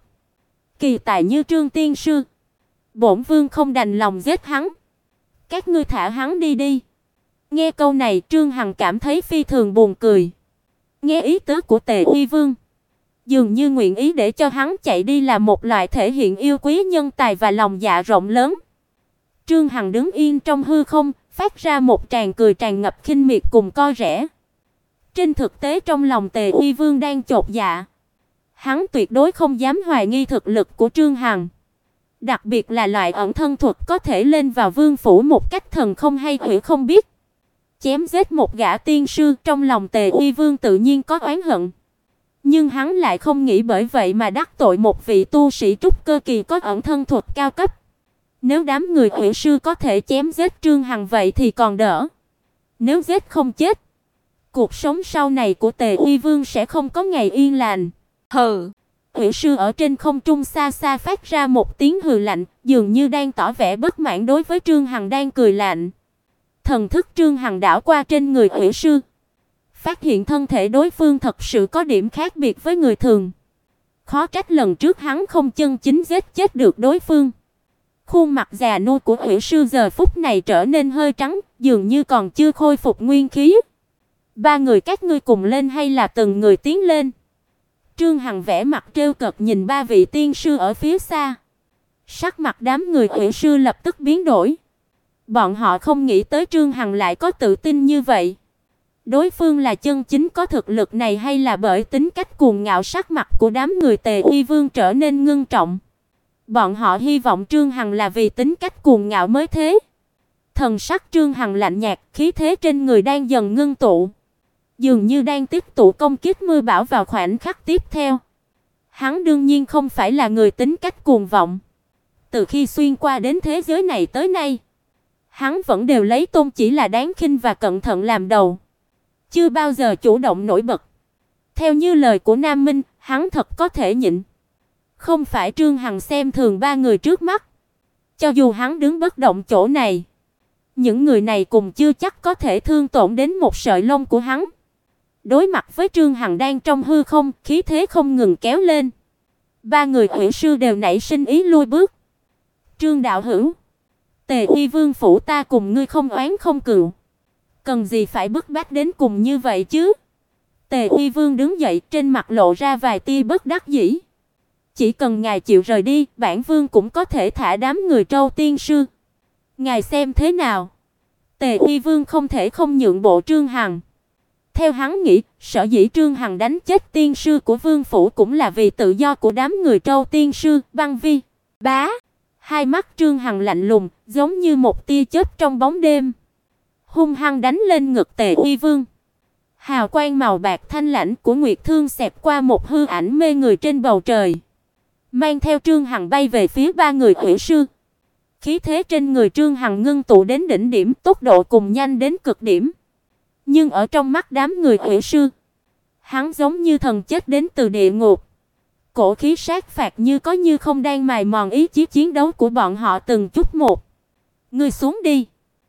Kỳ tài như Trương tiên sư, bổn vương không đành lòng giết hắn. Các ngươi thả hắn đi đi. Nghe câu này, Trương Hằng cảm thấy phi thường buồn cười. Nghe ý tứ của Tề Uy Vương, dường như nguyện ý để cho hắn chạy đi là một loại thể hiện yêu quý nhân tài và lòng dạ rộng lớn. Trương Hằng đứng yên trong hư không, phát ra một tràng cười tràn ngập khinh miệt cùng coi rẻ. Trên thực tế trong lòng Tề Uy Vương đang chột dạ. Hắn tuyệt đối không dám hoài nghi thực lực của Trương Hằng, đặc biệt là loại ẩn thân thuật có thể lên vào vương phủ một cách thần không hay quỷ không biết. Chém giết một gã tiên sư, trong lòng Tề Uy Vương tự nhiên có oán hận. Nhưng hắn lại không nghĩ bởi vậy mà đắc tội một vị tu sĩ trúc cơ kỳ có ẩn thân thuật cao cấp. Nếu đám người Hủy sư có thể chém giết Trương Hằng vậy thì còn đỡ. Nếu giết không chết, cuộc sống sau này của Tề Uy Vương sẽ không có ngày yên lành. Hừ. Hủy sư ở trên không trung xa xa phát ra một tiếng hừ lạnh, dường như đang tỏ vẻ bất mãn đối với Trương Hằng đang cười lạnh. Thần thức Trương Hằng đảo qua trên người Hủy sư, phát hiện thân thể đối phương thật sự có điểm khác biệt với người thường. Khó trách lần trước hắn không chân chính giết chết được đối phương. Khuôn mặt già nua của Hủy sư giờ phút này trở nên hơi trắng, dường như còn chưa khôi phục nguyên khí. Ba người các ngươi cùng lên hay là từng người tiến lên? Trương Hằng vẻ mặt trêu cợt nhìn ba vị tiên sư ở phía xa. Sắc mặt đám người Hủy sư lập tức biến đổi. Bọn họ không nghĩ tới Trương Hằng lại có tự tin như vậy. Đối phương là chân chính có thực lực này hay là bởi tính cách cuồng ngạo, sắc mặt của đám người Tề Uy Vương trở nên ngưng trọng. Bọn họ hy vọng Trương Hằng là vì tính cách cuồng ngạo mới thế. Thần sắc Trương Hằng lạnh nhạt, khí thế trên người đang dần ngưng tụ, dường như đang tích tụ công kích mưa bão vào khoảnh khắc tiếp theo. Hắn đương nhiên không phải là người tính cách cuồng vọng. Từ khi xuyên qua đến thế giới này tới nay, hắn vẫn đều lấy tôn chỉ là đáng khinh và cẩn thận làm đầu, chưa bao giờ chủ động nổi bật. Theo như lời của Nam Minh, hắn thật có thể nhịn. Không phải Trương Hằng xem thường ba người trước mắt. Cho dù hắn đứng bất động chỗ này, những người này cùng chưa chắc có thể thương tổn đến một sợi lông của hắn. Đối mặt với Trương Hằng đang trong hư không, khí thế không ngừng kéo lên. Ba người Hủy sư đều nảy sinh ý lui bước. Trương đạo hữu, Tề Uy Vương phủ ta cùng ngươi không oán không cừu, cần gì phải bức bách đến cùng như vậy chứ? Tề Uy Vương đứng dậy, trên mặt lộ ra vài tia bất đắc dĩ. Chỉ cần ngài chịu rời đi, bản vương cũng có thể thả đám người Trâu tiên sư. Ngài xem thế nào? Tề Uy Vương không thể không nhượng bộ Trương Hằng. Theo hắn nghĩ, sở dĩ Trương Hằng đánh chết tiên sư của vương phủ cũng là vì tự do của đám người Trâu tiên sư. Băng Vi, bá. Hai mắt Trương Hằng lạnh lùng, giống như một tia chớp trong bóng đêm, hung hăng đánh lên ngực Tề Uy Vương. Hào quang màu bạc thanh lãnh của Nguyệt Thương xẹt qua một hư ảnh mê người trên bầu trời, mang theo Trương Hằng bay về phía ba người Hủy sư. Khí thế trên người Trương Hằng ngưng tụ đến đỉnh điểm, tốc độ cùng nhanh đến cực điểm. Nhưng ở trong mắt đám người Hủy sư, hắn giống như thần chết đến từ địa ngục. Cổ khí sát phạt như có như không đang mài mòn ý chí chiến đấu của bọn họ từng chút một. Ngươi xuống đi,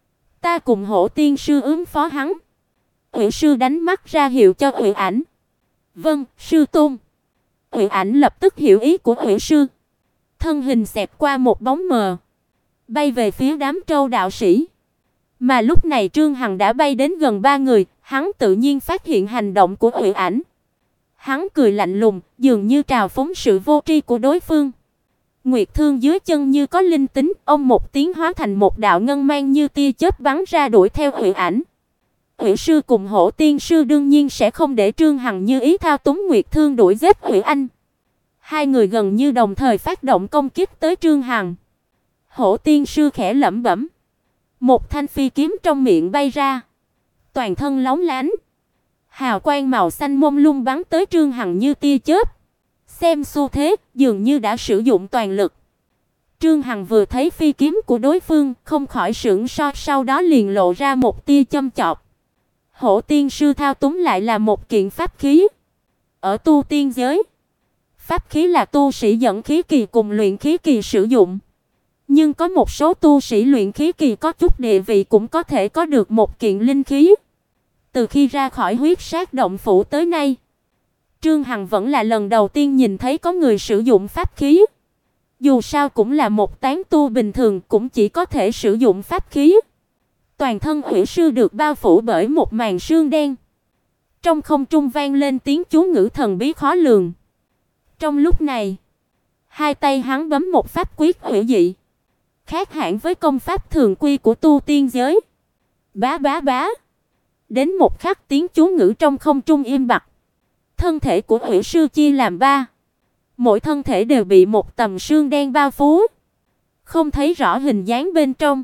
ta cùng Hổ tiên sư ứng phó hắn. Hủy sư đánh mắt ra hiệu cho Hủy Ảnh. Vâng, sư tôn. Hủy Ảnh lập tức hiểu ý của Hủy sư, thân hình xẹt qua một bóng mờ, bay về phía đám Trâu đạo sĩ. Mà lúc này Trương Hằng đã bay đến gần ba người, hắn tự nhiên phát hiện hành động của Hủy Ảnh. Hắn cười lạnh lùng, dường như trào phúng sự vô tri của đối phương. Nguyệt thương dưới chân như có linh tính, ông một tiếng hóa thành một đạo ngân mang như tia chớp bắn ra đuổi theo Hủy Ảnh. Hủy sư cùng Hổ Tiên sư đương nhiên sẽ không để Trương Hằng như ý thao túng Nguyệt thương đuổi giết Hủy Anh. Hai người gần như đồng thời phát động công kích tới Trương Hằng. Hổ Tiên sư khẽ lẩm bẩm, một thanh phi kiếm trong miệng bay ra, toàn thân lóng lánh, hào quang màu xanh mông lung bắn tới Trương Hằng như tia chớp. Xem xu thế, dường như đã sử dụng toàn lực. Trương Hằng vừa thấy phi kiếm của đối phương, không khỏi sửng sốt, sau đó liền lộ ra một tia châm chọc. Hổ Tiên sư thao túng lại là một kiện pháp khí. Ở tu tiên giới, pháp khí là tu sĩ dẫn khí kỳ cùng luyện khí kỳ sử dụng. Nhưng có một số tu sĩ luyện khí kỳ có chút địa vị cũng có thể có được một kiện linh khí. Từ khi ra khỏi huyết sát động phủ tới nay, Trương Hằng vẫn là lần đầu tiên nhìn thấy có người sử dụng pháp khí. Dù sao cũng là một tán tu bình thường, cũng chỉ có thể sử dụng pháp khí. Toàn thân Hủy sư được bao phủ bởi một màn sương đen. Trong không trung vang lên tiếng chú ngữ thần bí khó lường. Trong lúc này, hai tay hắn bấm một pháp quyết hủy dị, khác hẳn với công pháp thường quy của tu tiên giới. Bá bá bá. Đến một khắc tiếng chú ngữ trong không trung im bặt. Thân thể của Hủy sư chia làm ba. Mỗi thân thể đều bị một tầng sương đen bao phủ, không thấy rõ hình dáng bên trong.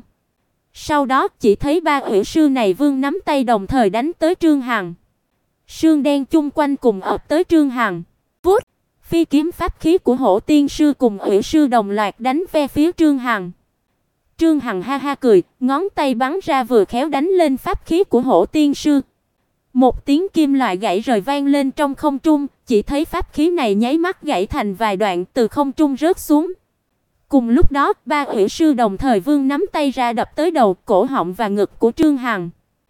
Sau đó chỉ thấy ba Hủy sư này vươn nắm tay đồng thời đánh tới Trương Hằng. Sương đen chung quanh cùng ập tới Trương Hằng. Vút, phi kiếm pháp khí của Hổ Tiên sư cùng Hủy sư đồng loạt đánh về phía Trương Hằng. Trương Hằng ha ha cười, ngón tay bắn ra vừa khéo đánh lên pháp khí của Hổ Tiên sư. Một tiếng kim loại gãy rời vang lên trong không trung, chỉ thấy pháp khí này nháy mắt gãy thành vài đoạn từ không trung rớt xuống. Cùng lúc đó, ba Hủy sư đồng thời vươn nắm tay ra đập tới đầu, cổ họng và ngực của Trương Hằng.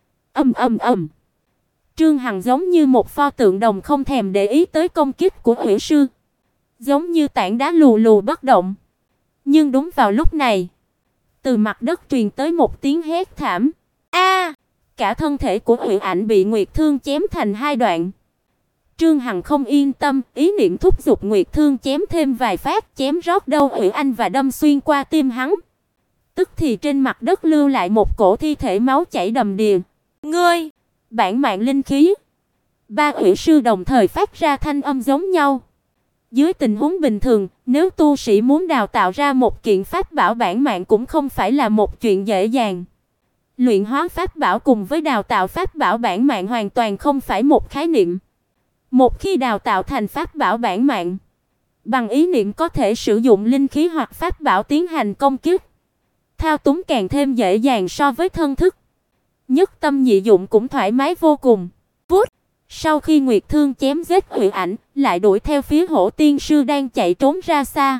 Ầm ầm ầm. Trương Hằng giống như một pho tượng đồng không thèm để ý tới công kích của Hủy sư, giống như tảng đá lù lù bất động. Nhưng đúng vào lúc này, từ mặt đất truyền tới một tiếng hét thảm. A! Cả thân thể của Hủy Ảnh bị Nguyệt thương chém thành hai đoạn. Trương Hằng không yên tâm, ý niệm thúc giục Nguyệt thương chém thêm vài phát, chém rót đầu Hủy Anh và đâm xuyên qua tim hắn. Tức thì trên mặt đất lưu lại một cổ thi thể máu chảy đầm đìa. Ngươi, bản mạng linh khí. Ba Hủy sư đồng thời phát ra thanh âm giống nhau. Dưới tình huống bình thường, nếu tu sĩ muốn đào tạo ra một kiện pháp bảo bản mạng cũng không phải là một chuyện dễ dàng. Luyện hóa pháp bảo cùng với đào tạo pháp bảo bản mạng hoàn toàn không phải một khái niệm. Một khi đào tạo thành pháp bảo bản mạng, bằng ý niệm có thể sử dụng linh khí hoặc pháp bảo tiến hành công kích. Thao túng càng thêm dễ dàng so với thân thức. Nhất tâm nhị dụng cũng thoải mái vô cùng. Vút, sau khi Nguyệt thương chém giết Hủy Ảnh, lại đuổi theo phía Hổ Tiên sư đang chạy trốn ra xa.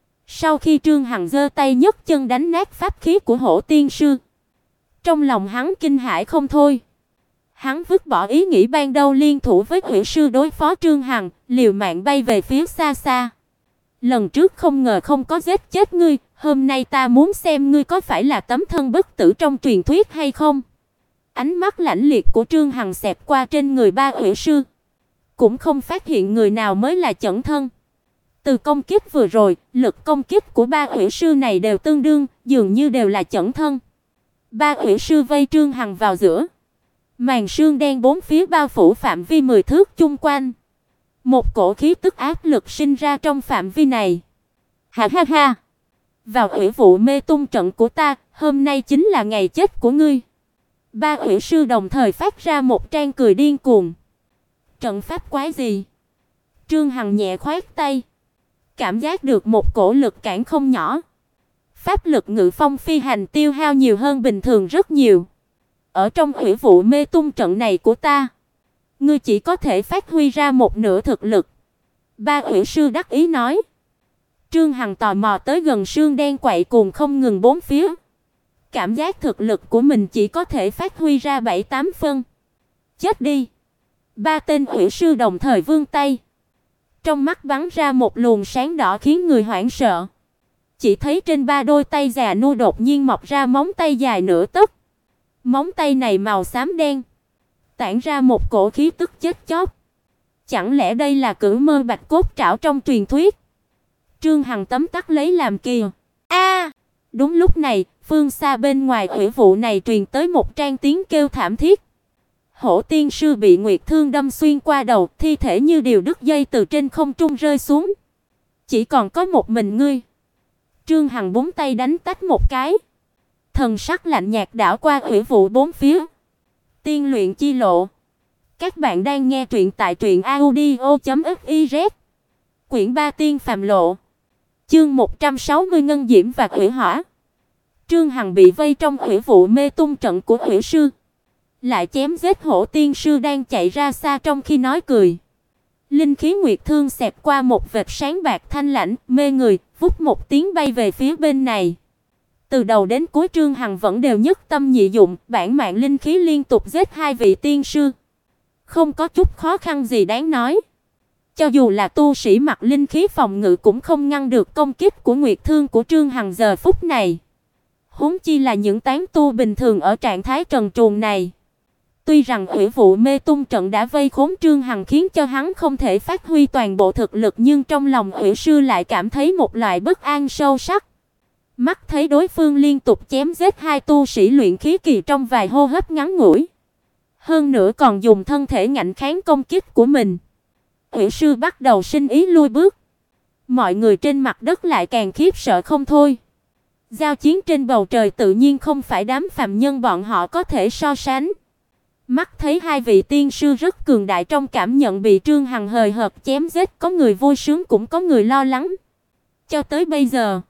Sau khi Trương Hằng giơ tay nhấc chân đánh nát pháp khí của Hổ Tiên sư, trong lòng hắn kinh hãi không thôi. Hắn vứt bỏ ý nghĩ ban đầu liên thủ với Hủy sư đối phó Trương Hằng, liều mạng bay về phía xa xa. Lần trước không ngờ không có giết chết ngươi, hôm nay ta muốn xem ngươi có phải là tấm thân bất tử trong truyền thuyết hay không. Ánh mắt lãnh liệt của Trương Hằng xẹt qua trên người ba Hủy sư, cũng không phát hiện người nào mới là chẩn thân. Từ công kích vừa rồi, lực công kích của ba Hủy sư này đều tương đương, dường như đều là chẩn thân. Ba Hủy sư vây Trương Hằng vào giữa. Màn sương đen bốn phía bao phủ phạm vi 10 thước chung quanh. Một cổ khí tức áp lực sinh ra trong phạm vi này. Ha ha ha. Vào hủy vụ mê tung trận của ta, hôm nay chính là ngày chết của ngươi. Ba hủy sư đồng thời phát ra một tràng cười điên cuồng. Trận pháp quái gì? Trương Hằng nhẹ khoát tay, cảm giác được một cổ lực cản không nhỏ. Pháp lực ngự phong phi hành tiêu hao nhiều hơn bình thường rất nhiều. Ở trong hủy vụ mê tung trận này của ta, ngươi chỉ có thể phát huy ra một nửa thực lực. Ba hủy sư đắc ý nói. Trương Hằng tò mò tới gần sương đen quậy cuồng không ngừng bốn phía. Cảm giác thực lực của mình chỉ có thể phát huy ra 7-8 phân. Chết đi. Ba tên hủy sư đồng thời vươn tay. Trong mắt bắn ra một luồng sáng đỏ khiến người hoảng sợ. Chỉ thấy trên ba đôi tay già nua đột nhiên mọc ra móng tay dài nửa tấc. Móng tay này màu xám đen, tản ra một cổ khí tức chết chóc. Chẳng lẽ đây là cửu mơ bạch cốt trảo trong truyền thuyết? Trương Hằng tấm tắc lấy làm kỳ. Đúng lúc này, phương xa bên ngoài hủy vụ này truyền tới một trang tiếng kêu thảm thiết. Hổ tiên sư bị nguyệt thương đâm xuyên qua đầu, thi thể như điều đứt dây từ trên không trung rơi xuống. Chỉ còn có một mình ngươi. Trương Hằng búng tay đánh tách một cái. Thần sắc lạnh nhạt đảo qua hủy vụ bốn phía. Tiên luyện chi lộ. Các bạn đang nghe truyện tại truyệnaudio.fiz. Quyển 3 Tiên phàm lộ. Chương 160 ngân diễm và hủy hỏa. Trương Hằng bị vây trong hủy vụ mê tung trận của hủy sư, lại chém giết hổ tiên sư đang chạy ra xa trong khi nói cười. Linh khí nguyệt thương xẹt qua một vệt sáng bạc thanh lãnh, mê người, vút một tiếng bay về phía bên này. Từ đầu đến cuối Trương Hằng vẫn đều nhất tâm nhị dụng, bản mạng linh khí liên tục giết hai vị tiên sư. Không có chút khó khăn gì đáng nói. Cho dù là tu sĩ mặc linh khí phòng ngự cũng không ngăn được công kích của nguyệt thương của Trương Hằng giờ phút này. Huống chi là những tán tu bình thường ở trạng thái trần truồng này. Tuy rằng hủy vụ mê tung trận đã vây khốn Trương Hằng khiến cho hắn không thể phát huy toàn bộ thực lực, nhưng trong lòng hủy sư lại cảm thấy một loại bất an sâu sắc. Mắt thấy đối phương liên tục chém giết hai tu sĩ luyện khí kỳ trong vài hô hấp ngắn ngủi, hơn nữa còn dùng thân thể ngạnh kháng công kích của mình, hủy sư bắt đầu sinh ý lui bước. Mọi người trên mặt đất lại càng khiếp sợ không thôi. Giao chiến trên bầu trời tự nhiên không phải đám phàm nhân bọn họ có thể so sánh. Mắt thấy hai vị tiên sư rất cường đại, trong cảm nhận bị Trương Hằng hời hợt chém giết, có người vui sướng cũng có người lo lắng. Cho tới bây giờ,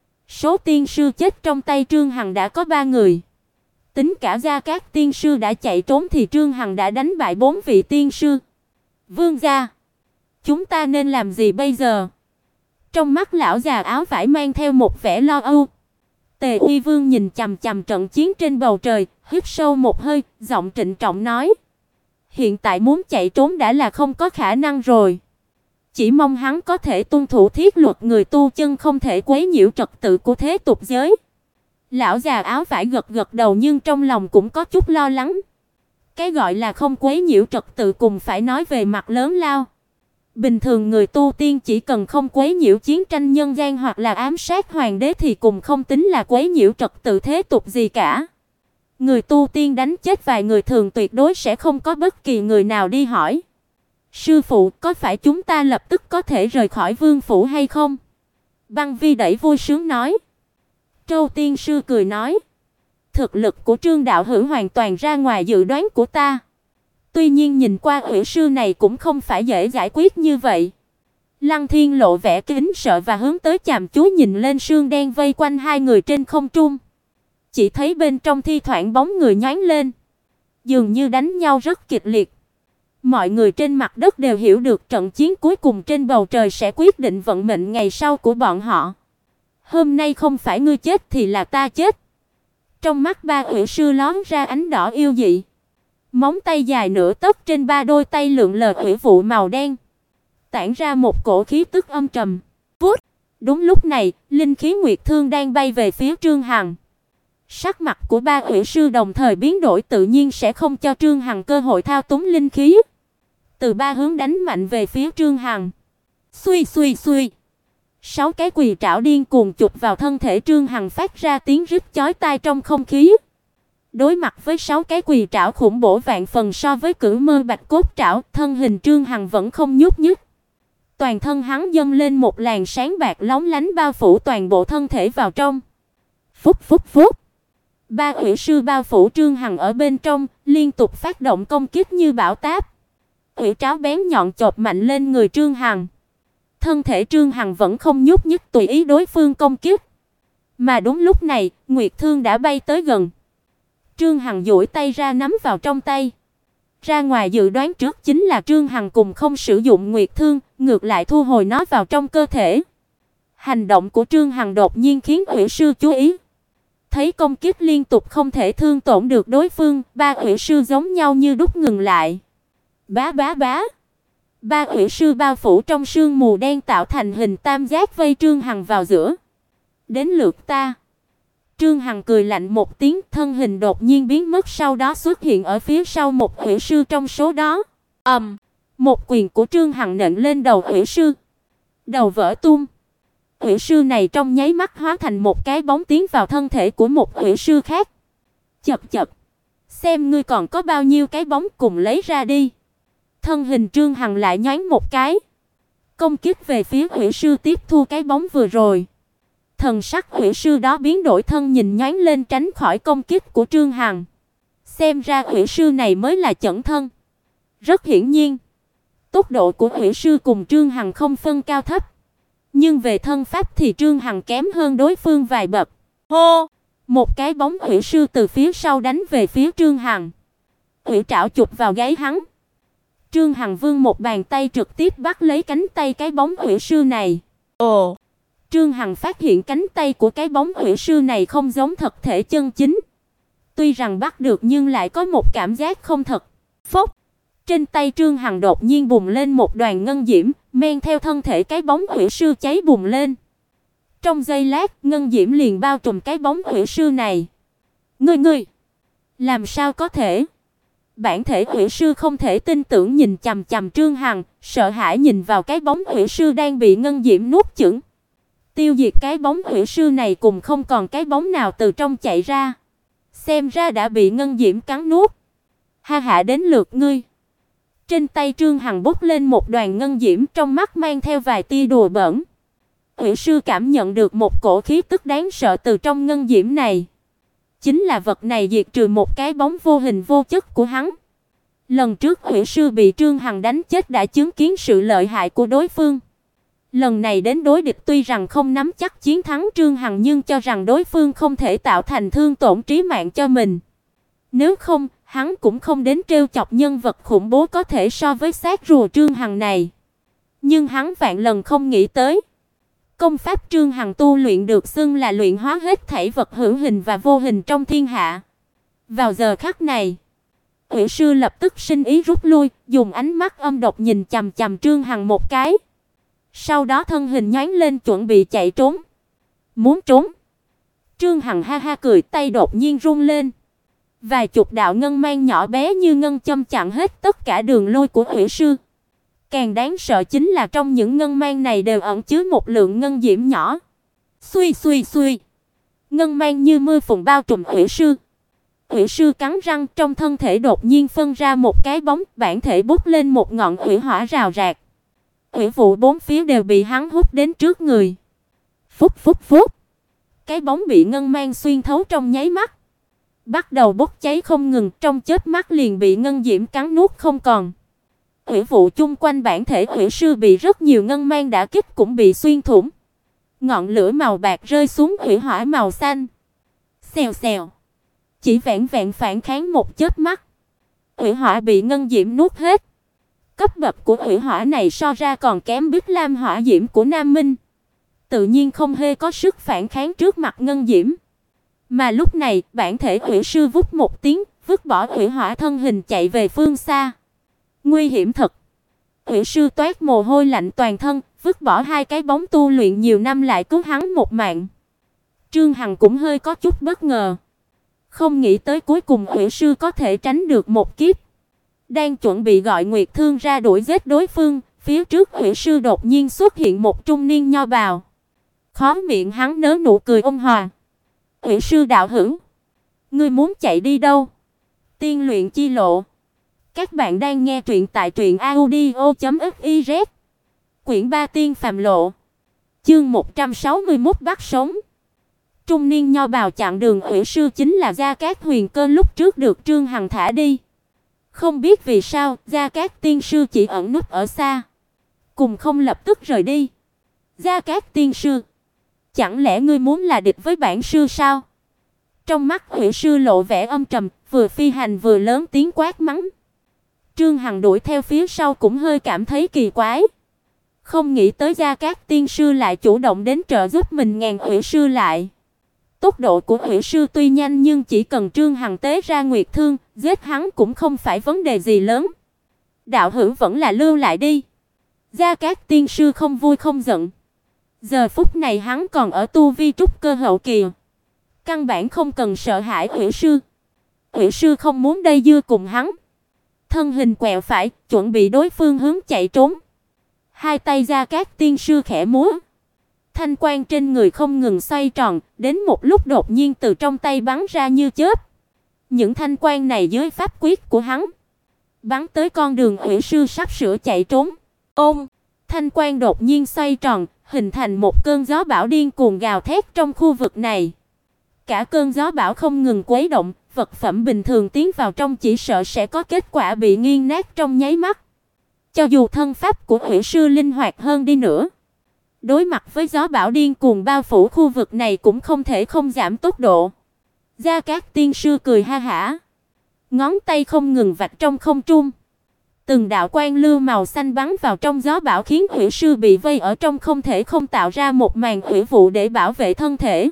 số tiên sư chết trong tay Trương Hằng đã có 3 người. Tính cả Gia Cát tiên sư đã chạy trốn thì Trương Hằng đã đánh bại 4 vị tiên sư. Vương gia, chúng ta nên làm gì bây giờ? Trong mắt lão già áo vải mang theo một vẻ lo âu. Tề Uy Vương nhìn chằm chằm trận chiến trên bầu trời, hít sâu một hơi, giọng trịnh trọng nói: "Hiện tại muốn chạy trốn đã là không có khả năng rồi. Chỉ mong hắn có thể tuân thủ thiết luật người tu chân không thể quấy nhiễu trật tự của thế tục giới." Lão già áo vải gật gật đầu nhưng trong lòng cũng có chút lo lắng. Cái gọi là không quấy nhiễu trật tự cùng phải nói về mặt lớn lao. Bình thường người tu tiên chỉ cần không quấy nhiễu chiến tranh nhân gian hoặc là ám sát hoàng đế thì cùng không tính là quấy nhiễu trật tự thế tục gì cả. Người tu tiên đánh chết vài người thường tuyệt đối sẽ không có bất kỳ người nào đi hỏi: "Sư phụ, có phải chúng ta lập tức có thể rời khỏi vương phủ hay không?" Băng Vi đẩy vui sướng nói. Trâu tiên sư cười nói: "Thực lực của Trương đạo hữu hoàn toàn ra ngoài dự đoán của ta. Tuy nhiên nhìn qua hủy sư này cũng không phải dễ giải quyết như vậy." Lăng Thiên lộ vẻ kính sợ và hướng tới chằm chú nhìn lên sương đen vây quanh hai người trên không trung. Chỉ thấy bên trong thi thoảng bóng người nhoáng lên, dường như đánh nhau rất kịch liệt. Mọi người trên mặt đất đều hiểu được trận chiến cuối cùng trên bầu trời sẽ quyết định vận mệnh ngày sau của bọn họ. Hôm nay không phải ngươi chết thì là ta chết. Trong mắt ba hủy sư lóe ra ánh đỏ yêu dị. Móng tay dài nửa tấc trên ba đôi tay lượn lờ hủy vụ màu đen, tản ra một cổ khí tức âm trầm. Vút. Đúng lúc này, linh khí nguyệt thương đang bay về phía Trương Hằng. Sắc mặt của ba hủy sư đồng thời biến đổi, tự nhiên sẽ không cho Trương Hằng cơ hội thao túng linh khí. Từ ba hướng đánh mạnh về phía Trương Hằng. Xuy xuy xuy. 6 cái quỳ trảo điên cuồng chụp vào thân thể Trương Hằng, phát ra tiếng rít chói tai trong không khí. Đối mặt với 6 cái quỳ trảo khủng bố vạn phần so với cửu mơ bạch cốt trảo, thân hình Trương Hằng vẫn không nhúc nhích. Toàn thân hắn dâng lên một làn sáng bạc lóng lánh bao phủ toàn bộ thân thể vào trong. Phúc phúc phúc. Ba hủy sư bao phủ Trương Hằng ở bên trong, liên tục phát động công kích như bão táp. Hủy trảo bén nhọn chộp mạnh lên người Trương Hằng. Thân thể Trương Hằng vẫn không nhúc nhích tùy ý đối phương công kích. Mà đúng lúc này, nguyệt thương đã bay tới gần. Trương Hằng duỗi tay ra nắm vào trong tay. Ra ngoài dự đoán trước chính là Trương Hằng cùng không sử dụng nguyệt thương, ngược lại thu hồi nó vào trong cơ thể. Hành động của Trương Hằng đột nhiên khiến hủy sư chú ý. Thấy công kích liên tục không thể thương tổn được đối phương, ba hủy sư giống nhau như đúc ngừng lại. Bá bá bá. Ba hủy sư bao phủ trong sương mù đen tạo thành hình tam giác vây Trương Hằng vào giữa. Đến lượt ta. Trương Hằng cười lạnh một tiếng, thân hình đột nhiên biến mất, sau đó xuất hiện ở phía sau một hủy sư trong số đó. Một quyền của Trương Hằng nện lên đầu hủy sư, đầu vỡ tung. Hủy sư này trong nháy mắt hóa thành một cái bóng tiến vào thân thể của một hủy sư khác. Chậc chậc, xem ngươi còn có bao nhiêu cái bóng, cùng lấy ra đi. Thân hình Trương Hằng lại nhoáng một cái, công kích về phía hủy sư tiếp thu cái bóng vừa rồi. Thần sắc hủy sư đó biến đổi, thân nhìn nhoáng lên tránh khỏi công kích của Trương Hằng. Xem ra hủy sư này mới là chẩn thân. Rất hiển nhiên, tốc độ của hủy sư cùng Trương Hằng không phân cao thấp, nhưng về thân pháp thì Trương Hằng kém hơn đối phương vài bậc. Hô! Một cái bóng hủy sư từ phía sau đánh về phía Trương Hằng. Hủy trảo chụp vào gáy hắn. Trương Hằng vươn một bàn tay trực tiếp bắt lấy cánh tay cái bóng hủy sư này. Ồ! Trương Hằng phát hiện cánh tay của cái bóng hủy sư này không giống thật thể chân chính. Tuy rằng bắt được nhưng lại có một cảm giác không thật. Phốc! Trên tay Trương Hằng đột nhiên bùng lên một đoàn ngân diễm, men theo thân thể cái bóng hủy sư cháy bùng lên. Trong giây lát, ngân diễm liền bao trùm cái bóng hủy sư này. Ngươi, làm sao có thể? Bản thể hủy sư không thể tin tưởng nhìn chằm chằm Trương Hằng, sợ hãi nhìn vào cái bóng hủy sư đang bị ngân diễm nuốt chửng. Tiêu diệt cái bóng hủy sư này cùng không còn cái bóng nào từ trong chạy ra. Xem ra đã bị ngân diễm cắn nuốt. Ha ha, đến lượt ngươi. Trên tay Trương Hằng bốc lên một đoàn ngân diễm, trong mắt mang theo vài tia đùa bỡn. Hủy sư cảm nhận được một cổ khí tức đáng sợ từ trong ngân diễm này. Chính là vật này diệt trừ một cái bóng vô hình vô chất của hắn. Lần trước hủy sư bị Trương Hằng đánh chết đã chứng kiến sự lợi hại của đối phương. Lần này đến đối địch tuy rằng không nắm chắc chiến thắng Trương Hằng nhưng cho rằng đối phương không thể tạo thành thương tổn trí mạng cho mình. Nếu không, hắn cũng không đến trêu chọc nhân vật khủng bố có thể so với xác rùa Trương Hằng này. Nhưng hắn vạn lần không nghĩ tới, công pháp Trương Hằng tu luyện được xưng là luyện hóa hết thảy vật hữu hình và vô hình trong thiên hạ. Vào giờ khắc này, hủy sư lập tức sinh ý rút lui, dùng ánh mắt âm độc nhìn chằm chằm Trương Hằng một cái. Sau đó thân hình nhoáng lên chuẩn bị chạy trốn. Muốn trốn? Trương Hằng ha ha cười, tay đột nhiên rung lên. Vài chục đạo ngân mang nhỏ bé như ngân châm chặn hết tất cả đường lui của hủy sư. Càng đáng sợ chính là trong những ngân mang này đều ẩn chứa một lượng ngân diễm nhỏ. Xuy xuy xuy. Ngân mang như mưa phùn bao trùm hủy sư. Hủy sư cắn răng, trong thân thể đột nhiên phân ra một cái bóng, bản thể bốc lên một ngọn hủy hỏa rào rạc. Hủy vụ bốn phía đều bị hắn hút đến trước người. Phúc phúc phúc. Cái bóng bị ngân mang xuyên thấu trong nháy mắt, bắt đầu bốc cháy không ngừng, trong chớp mắt liền bị ngân diễm cắn nuốt không còn. Hủy vụ chung quanh bản thể hủy sư bị rất nhiều ngân mang đả kích cũng bị xuyên thủng. Ngọn lửa màu bạc rơi xuống hủy hỏa màu xanh. Xèo xèo. Chỉ vẹn vẹn phản kháng một chớp mắt, hủy hỏa bị ngân diễm nuốt hết. Cấp bậc của hủy hỏa này so ra còn kém Bích Lam hỏa diễm của Nam Minh, tự nhiên không hề có sức phản kháng trước mặt ngân diễm. Mà lúc này, bản thể hủy sư vút một tiếng, vứt bỏ hủy hỏa thân hình chạy về phương xa. Nguy hiểm thật. Hủy sư toát mồ hôi lạnh toàn thân, vứt bỏ hai cái bóng tu luyện nhiều năm lại cứu hắn một mạng. Trương Hằng cũng hơi có chút bất ngờ, không nghĩ tới cuối cùng hủy sư có thể tránh được một kiếp. Đang chuẩn bị gọi Nguyệt Thương ra đuổi giết đối phương, phía trước hủy sư đột nhiên xuất hiện một trung niên nho bào. Khóe miệng hắn nở nụ cười ôn hòa. Hủy sư đạo hữu, ngươi muốn chạy đi đâu? Tiên luyện chi lộ. Các bạn đang nghe truyện tại truyệnaudio.fiz. Quyển 3 Tiên phàm lộ. Chương 161 bắt sống. Trung niên nho bào chặn đường hủy sư chính là Gia Cát Huyền Cơ lúc trước được Trương Hằng thả đi. Không biết vì sao, Gia Cát tiên sư chỉ ẩn núp ở xa, cùng không lập tức rời đi. Gia Cát tiên sư, chẳng lẽ ngươi muốn là địch với bản sư sao? Trong mắt hủy sư lộ vẻ âm trầm, vừa phi hành vừa lớn tiếng quát mắng. Trương Hằng đuổi theo phía sau cũng hơi cảm thấy kỳ quái. Không nghĩ tới Gia Cát tiên sư lại chủ động đến trợ giúp mình ngàn hủy sư lại. Tốc độ của hủy sư tuy nhanh nhưng chỉ cần Trương Hằng tế ra Nguyệt Thương, giết hắn cũng không phải vấn đề gì lớn. Đạo hữu vẫn là lưu lại đi. Gia Cát tiên sư không vui không giận. Giờ phút này hắn còn ở tu vi trúc cơ hậu kỳ, căn bản không cần sợ hãi hủy sư. Hủy sư không muốn dây dưa cùng hắn, thân hình quẹo phải, chuẩn bị đối phương hướng chạy trốn. Hai tay Gia Cát Tiên sư khẽ múa, thanh quang trên người không ngừng xoay tròn, đến một lúc đột nhiên từ trong tay bắn ra như chớp. Những thanh quang này dưới pháp quyết của hắn, bắn tới con đường Uyển sư sắp sửa chạy trốn. Ôm, thanh quang đột nhiên xoay tròn, hình thành một cơn gió bão điên cuồng gào thét trong khu vực này. Cả cơn gió bão không ngừng quấy động, vật phẩm bình thường tiến vào trong chỉ sợ sẽ có kết quả bị nghiền nát trong nháy mắt. Cho dù thân pháp của Uyển sư linh hoạt hơn đi nữa, đối mặt với gió bão điên cuồng bao phủ khu vực này cũng không thể không giảm tốc độ. Gia Cát Tiên sư cười ha hả, ngón tay không ngừng vạch trong không trung. Từng đạo quang lưu màu xanh bắn vào trong gió bão khiến Uyển sư bị vây ở trong không thể không tạo ra một màn uyển vụ để bảo vệ thân thể.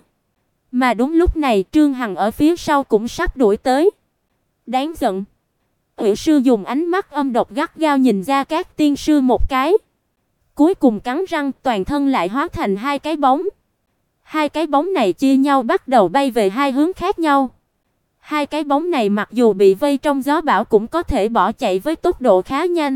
Mà đúng lúc này, Trương Hằng ở phía sau cũng sắp đuổi tới. Đáng giận. Uyển sư dùng ánh mắt âm độc gắt gao nhìn Gia Cát Tiên sư một cái. Cuối cùng cắn răng, toàn thân lại hóa thành hai cái bóng. Hai cái bóng này chia nhau bắt đầu bay về hai hướng khác nhau. Hai cái bóng này mặc dù bị vây trong gió bão cũng có thể bỏ chạy với tốc độ khá nhanh.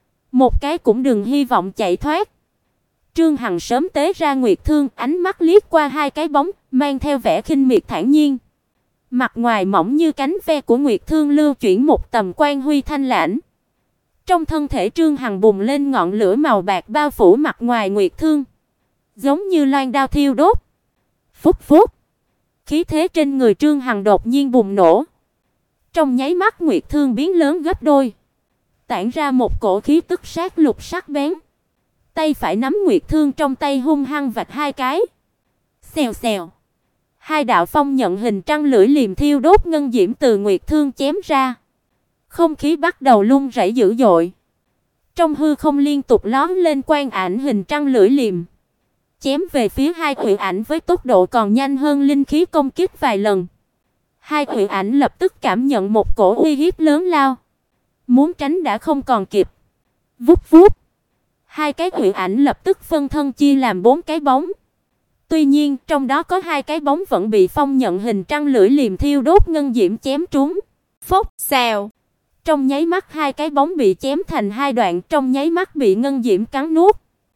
Một cái cũng đừng hy vọng chạy thoát. Trương Hằng sớm tế ra nguyệt thương, ánh mắt liếc qua hai cái bóng, mang theo vẻ khinh miệt thản nhiên. Mặt ngoài mỏng như cánh ve của nguyệt thương lưu chuyển một tầm quang huy thanh lãnh. Trong thân thể Trương Hằng bùng lên ngọn lửa màu bạc bao phủ mặt ngoài nguyệt thương, giống như loan đao thiêu đốt. Phút phút, khí thế trên người Trương Hằng đột nhiên bùng nổ. Trong nháy mắt nguyệt thương biến lớn gấp đôi, tản ra một cổ khí tức sát lục sắc bén. Tay phải nắm nguyệt thương trong tay hung hăng vạch hai cái. Xèo xèo. Hai đạo phong nhận hình trăng lưỡi liềm thiêu đốt ngân diễm từ nguyệt thương chém ra. Không khí bắt đầu rung rẩy dữ dội. Trong hư không liên tục lóe lên quang ảnh hình trăng lưỡi liềm, chém về phía hai hủy ảnh với tốc độ còn nhanh hơn linh khí công kích vài lần. Hai hủy ảnh lập tức cảm nhận một cổ uy hiếp lớn lao, muốn tránh đã không còn kịp. Vút vút, hai cái hủy ảnh lập tức phân thân chia làm bốn cái bóng. Tuy nhiên, trong đó có hai cái bóng vẫn bị phong nhận hình trăng lưỡi liềm thiêu đốt ngân diễm chém trúng. Phốc xèo. Trong nháy mắt hai cái bóng bị chém thành hai đoạn, trong nháy mắt bị ngân diễm cắn nuốt.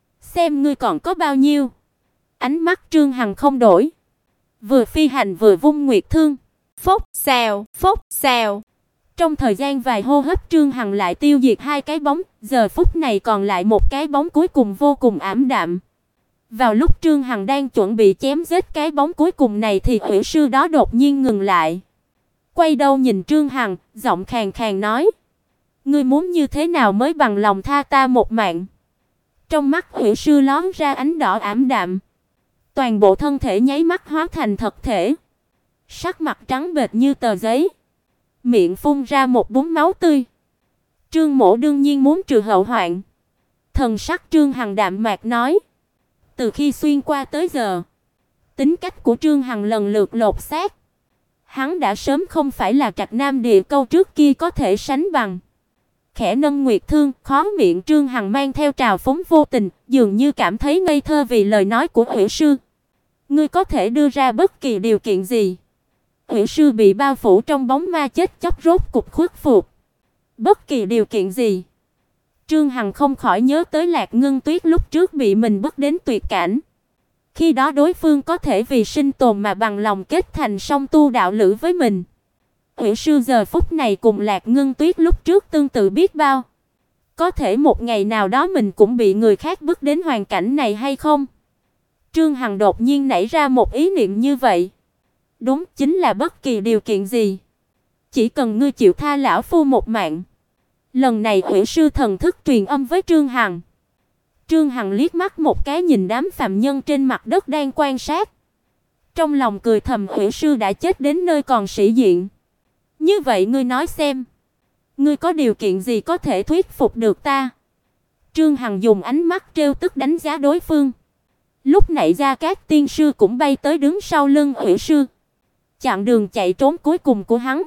Xem ngươi còn có bao nhiêu. Ánh mắt Trương Hằng không đổi, vừa phi hành vừa vung nguyệt thương. Phốc xèo, phốc xèo. Trong thời gian vài hô hấp Trương Hằng lại tiêu diệt hai cái bóng, giờ phút này còn lại một cái bóng cuối cùng vô cùng ảm đạm. Vào lúc Trương Hằng đang chuẩn bị chém giết cái bóng cuối cùng này thì Uyển sư đó đột nhiên ngừng lại. Quay đầu nhìn Trương Hằng, giọng khàn khàn nói: "Ngươi muốn như thế nào mới bằng lòng tha ta một mạng?" Trong mắt Uyển sư lóe ra ánh đỏ ảm đạm, toàn bộ thân thể nháy mắt hóa thành thật thể, sắc mặt trắng bệch như tờ giấy, miệng phun ra một búng máu tươi. Trương Mỗ đương nhiên muốn trừ hậu hoạn. Thần sắc Trương Hằng đạm mạc nói: "Từ khi xuyên qua tới giờ, tính cách của Trương Hằng lần lượt lột xác. Hắn đã sớm không phải là Trạch Nam Địa Câu trước kia có thể sánh bằng." Khẽ nâng nguyệt thương, khóe miệng Trương Hằng mang theo trào phúng vô tình, dường như cảm thấy ngây thơ vì lời nói của Uyển sư. "Ngươi có thể đưa ra bất kỳ điều kiện gì?" Uyển sư bị bao phủ trong bóng ma chết chóc rốt cục khuất phục. Bất kỳ điều kiện gì? Trương Hằng không khỏi nhớ tới Lạc Ngân Tuyết lúc trước bị mình bước đến tuyệt cảnh. Khi đó đối phương có thể vì sinh tồn mà bằng lòng kết thành song tu đạo lữ với mình. Uyển sư giờ phút này cùng Lạc Ngân Tuyết lúc trước tương tự biết bao. Có thể một ngày nào đó mình cũng bị người khác bước đến hoàn cảnh này hay không? Trương Hằng đột nhiên nảy ra một ý niệm như vậy. Đúng, chính là bất kỳ điều kiện gì. Chỉ cần ngươi chịu tha lão phu một mạng. Lần này Uyển sư thần thức truyền âm với Trương Hằng. Trương Hằng liếc mắt một cái nhìn đám phàm nhân trên mặt đất đang quan sát. Trong lòng cười thầm, Uyển sư đã chết đến nơi còn sĩ diện. Như vậy ngươi nói xem, ngươi có điều kiện gì có thể thuyết phục được ta? Trương Hằng dùng ánh mắt trêu tức đánh giá đối phương. Lúc nãy Gia Cát Tiên sư cũng bay tới đứng sau lưng Uyển sư, chặn đường chạy trốn cuối cùng của hắn.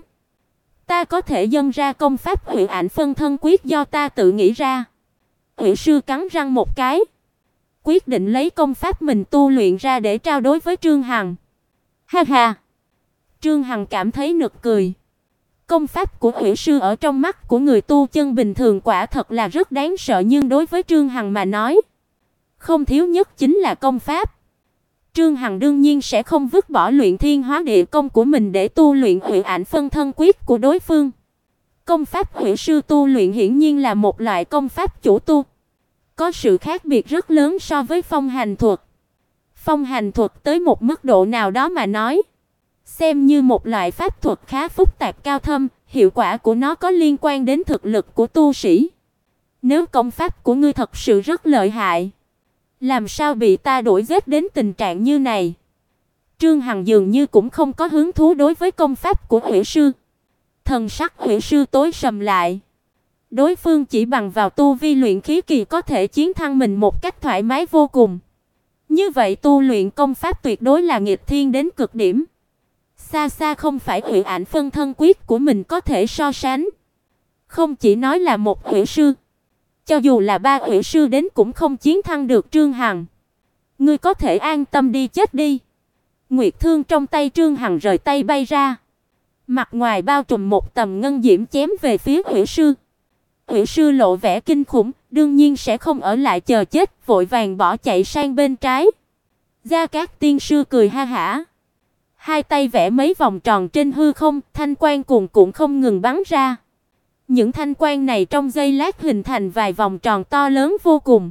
Ta có thể dâng ra công pháp Hủy Ảnh Phân Thân Quyết do ta tự nghĩ ra. Uyển sư cắn răng một cái, quyết định lấy công pháp mình tu luyện ra để trao đối với Trương Hằng. Ha ha. Trương Hằng cảm thấy nực cười. Công pháp của Hủy sư ở trong mắt của người tu chân bình thường quả thật là rất đáng sợ, nhưng đối với Trương Hằng mà nói, không thiếu nhất chính là công pháp. Trương Hằng đương nhiên sẽ không vứt bỏ luyện thiên hóa địa công của mình để tu luyện Hủy ảnh phân thân quyết của đối phương. Công pháp Hủy sư tu luyện hiển nhiên là một loại công pháp chủ tu, có sự khác biệt rất lớn so với phong hành thuật. Phong hành thuật tới một mức độ nào đó mà nói, xem như một loại pháp thuật khá phức tạp cao thâm, hiệu quả của nó có liên quan đến thực lực của tu sĩ. Nếu công pháp của ngươi thật sự rất lợi hại, làm sao bị ta đuổi giết đến tình trạng như này? Trương Hằng dường như cũng không có hứng thú đối với công pháp của Hủy sư. Thần sắc Hủy sư tối sầm lại. Đối phương chỉ bằng vào tu vi luyện khí kỳ có thể chiến thắng mình một cách thoải mái vô cùng. Như vậy tu luyện công pháp tuyệt đối là nghịch thiên đến cực điểm. Xa xa không phải Hủy ảnh phân thân quyết của mình có thể so sánh. Không chỉ nói là một Hủy sư, cho dù là 3 Hủy sư đến cũng không chiến thắng được Trương Hằng. Ngươi có thể an tâm đi chết đi. Nguyệt thương trong tay Trương Hằng rời tay bay ra. Mặt ngoài bao trùm một tầm ngân diễm chém về phía Hủy sư. Hủy sư lộ vẻ kinh khủng, đương nhiên sẽ không ở lại chờ chết, vội vàng bỏ chạy sang bên trái. Gia Cát tiên sư cười ha hả, hai tay vẽ mấy vòng tròn trên hư không, thanh quang cuồn cuộn không ngừng bắn ra. Những thanh quang này trong giây lát hình thành vài vòng tròn to lớn vô cùng.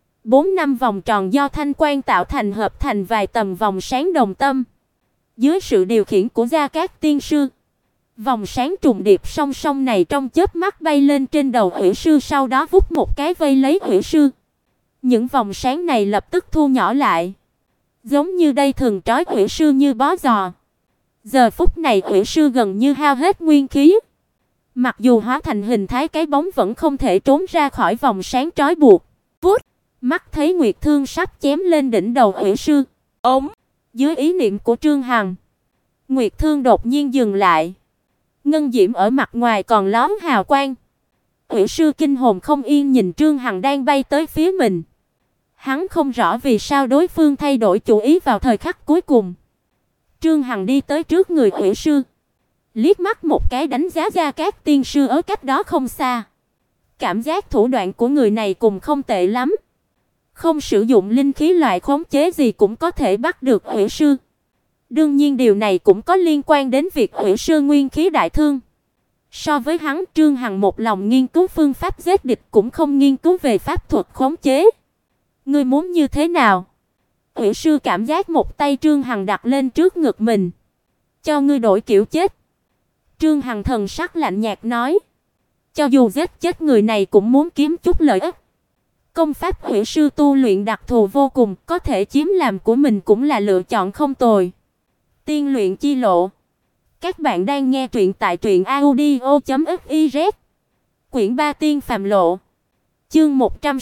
4-5 vòng tròn do thanh quang tạo thành hợp thành vài tầm vòng sáng đồng tâm. Dưới sự điều khiển của Gia Cát tiên sư, vòng sáng trùng điệp song song này trong chớp mắt bay lên trên đầu Hủy sư, sau đó vút một cái vây lấy Hủy sư. Những vòng sáng này lập tức thu nhỏ lại, giống như đây thường trói Hủy sư như bó giò. Giờ phút này Hủy sư gần như hao hết nguyên khí. Mặc dù hóa thành hình thái cái bóng vẫn không thể trốn ra khỏi vòng sáng trói buộc. Vút, mắt thấy nguyệt thương sắp chém lên đỉnh đầu Hủy sư. Ống, dưới ý niệm của Trương Hằng, nguyệt thương đột nhiên dừng lại. Ngân diễm ở mặt ngoài còn lóe hào quang. Hủy sư kinh hồn không yên nhìn Trương Hằng đang bay tới phía mình. Hắn không rõ vì sao đối phương thay đổi chủ ý vào thời khắc cuối cùng. Trương Hằng đi tới trước người Hủy sư, liếc mắt một cái đánh giá Gia Cát tiên sư ở cách đó không xa. Cảm giác thủ đoạn của người này cũng không tệ lắm. Không sử dụng linh khí loại khống chế gì cũng có thể bắt được Hủy sư. Đương nhiên điều này cũng có liên quan đến việc Hủy sư nguyên khí đại thương. So với hắn, Trương Hằng một lòng nghiên cứu phương pháp giết địch cũng không nghiên cứu về pháp thuật khống chế. Ngươi muốn như thế nào? Hủy sư cảm giác một tay Trương Hằng đặt lên trước ngực mình. Cho ngươi đổi kiểu chết. Trương Hằng thần sắc lạnh nhạt nói. Cho dù giết chết người này cũng muốn kiếm chút lợi ích. Công pháp Hủy sư tu luyện đặc thù vô cùng, có thể chiếm làm của mình cũng là lựa chọn không tồi. Tiên luyện chi lộ. Các bạn đang nghe truyện tại truyệnaudio.fiz. Quyển 3 Tiên phàm lộ. Chương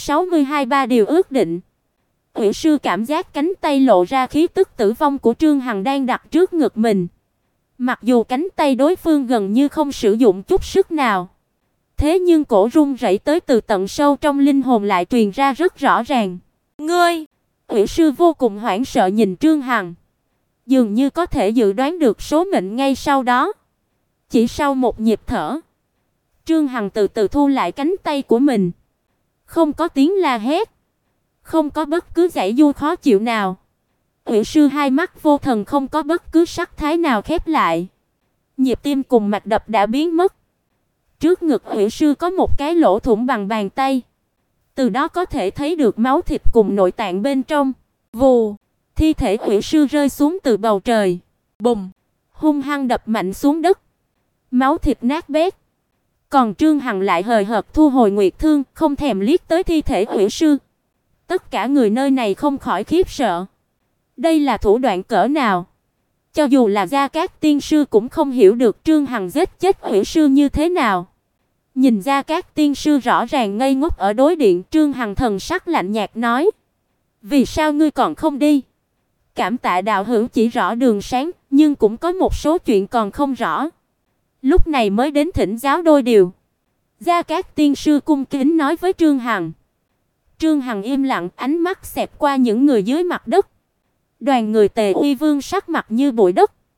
162 ba điều ước định. Hủy sư cảm giác cánh tay lộ ra khí tức tử vong của Trương Hằng đang đặt trước ngực mình. Mặc dù cánh tay đối phương gần như không sử dụng chút sức nào, thế nhưng cổ run rẩy tới từ tận sâu trong linh hồn lại truyền ra rất rõ ràng. Ngươi! Hủy sư vô cùng hoảng sợ nhìn Trương Hằng, dường như có thể dự đoán được số mệnh ngay sau đó. Chỉ sau một nhịp thở, Trương Hằng từ từ thu lại cánh tay của mình. Không có tiếng la hét, không có bất cứ giãy giụa khó chịu nào. Hủy sư hai mắt vô thần không có bất cứ sắc thái nào khép lại. Nhịp tim cùng mạch đập đã biến mất. Trước ngực Hủy sư có một cái lỗ thủng bằng bàn tay. Từ đó có thể thấy được máu thịt cùng nội tạng bên trong. Vù, thi thể Hủy sư rơi xuống từ bầu trời. Bùm, hung hăng đập mạnh xuống đất. Máu thịt nát bét. Còn Trương Hằng lại hời hợt thu hồi nguyệt thương, không thèm liếc tới thi thể Hủy sư. Tất cả người nơi này không khỏi khiếp sợ. Đây là thủ đoạn cỡ nào? Cho dù là Gia Cát tiên sư cũng không hiểu được Trương Hằng giết chết Hủy sư như thế nào. Nhìn Gia Cát tiên sư rõ ràng ngây ngốc ở đối diện, Trương Hằng thần sắc lạnh nhạt nói: "Vì sao ngươi còn không đi?" Cảm tạ đạo hữu chỉ rõ đường sáng, nhưng cũng có một số chuyện còn không rõ. Lúc này mới đến thỉnh giáo đôi điều. Gia Cát tiên sư cung kính nói với Trương Hằng. Trương Hằng im lặng, ánh mắt xẹt qua những người dưới mặt đất. Đoàn người Tề Uy Vương sắc mặt như bụi đất.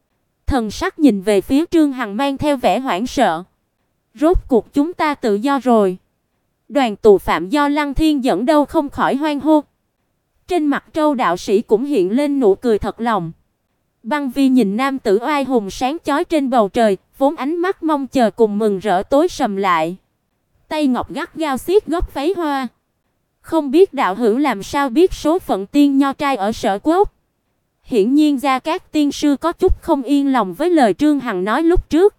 Thần sắc nhìn về phía Trương Hằng mang theo vẻ hoảng sợ. Rốt cuộc chúng ta tự do rồi. Đoàn tù phạm do Lăng Thiên dẫn đâu không khỏi hoan hô. Trên mặt Trâu đạo sĩ cũng hiện lên nụ cười thật lòng. Băng Vi nhìn nam tử oai hùng sáng chói trên bầu trời, vốn ánh mắt mong chờ cùng mừng rỡ tối sầm lại. Tay ngọc gắt gao siết góc váy hoa. Không biết đạo hữu làm sao biết số phận tiên nho trai ở Sở Quốc. Hiển nhiên Gia Cát tiên sư có chút không yên lòng với lời Trương Hằng nói lúc trước.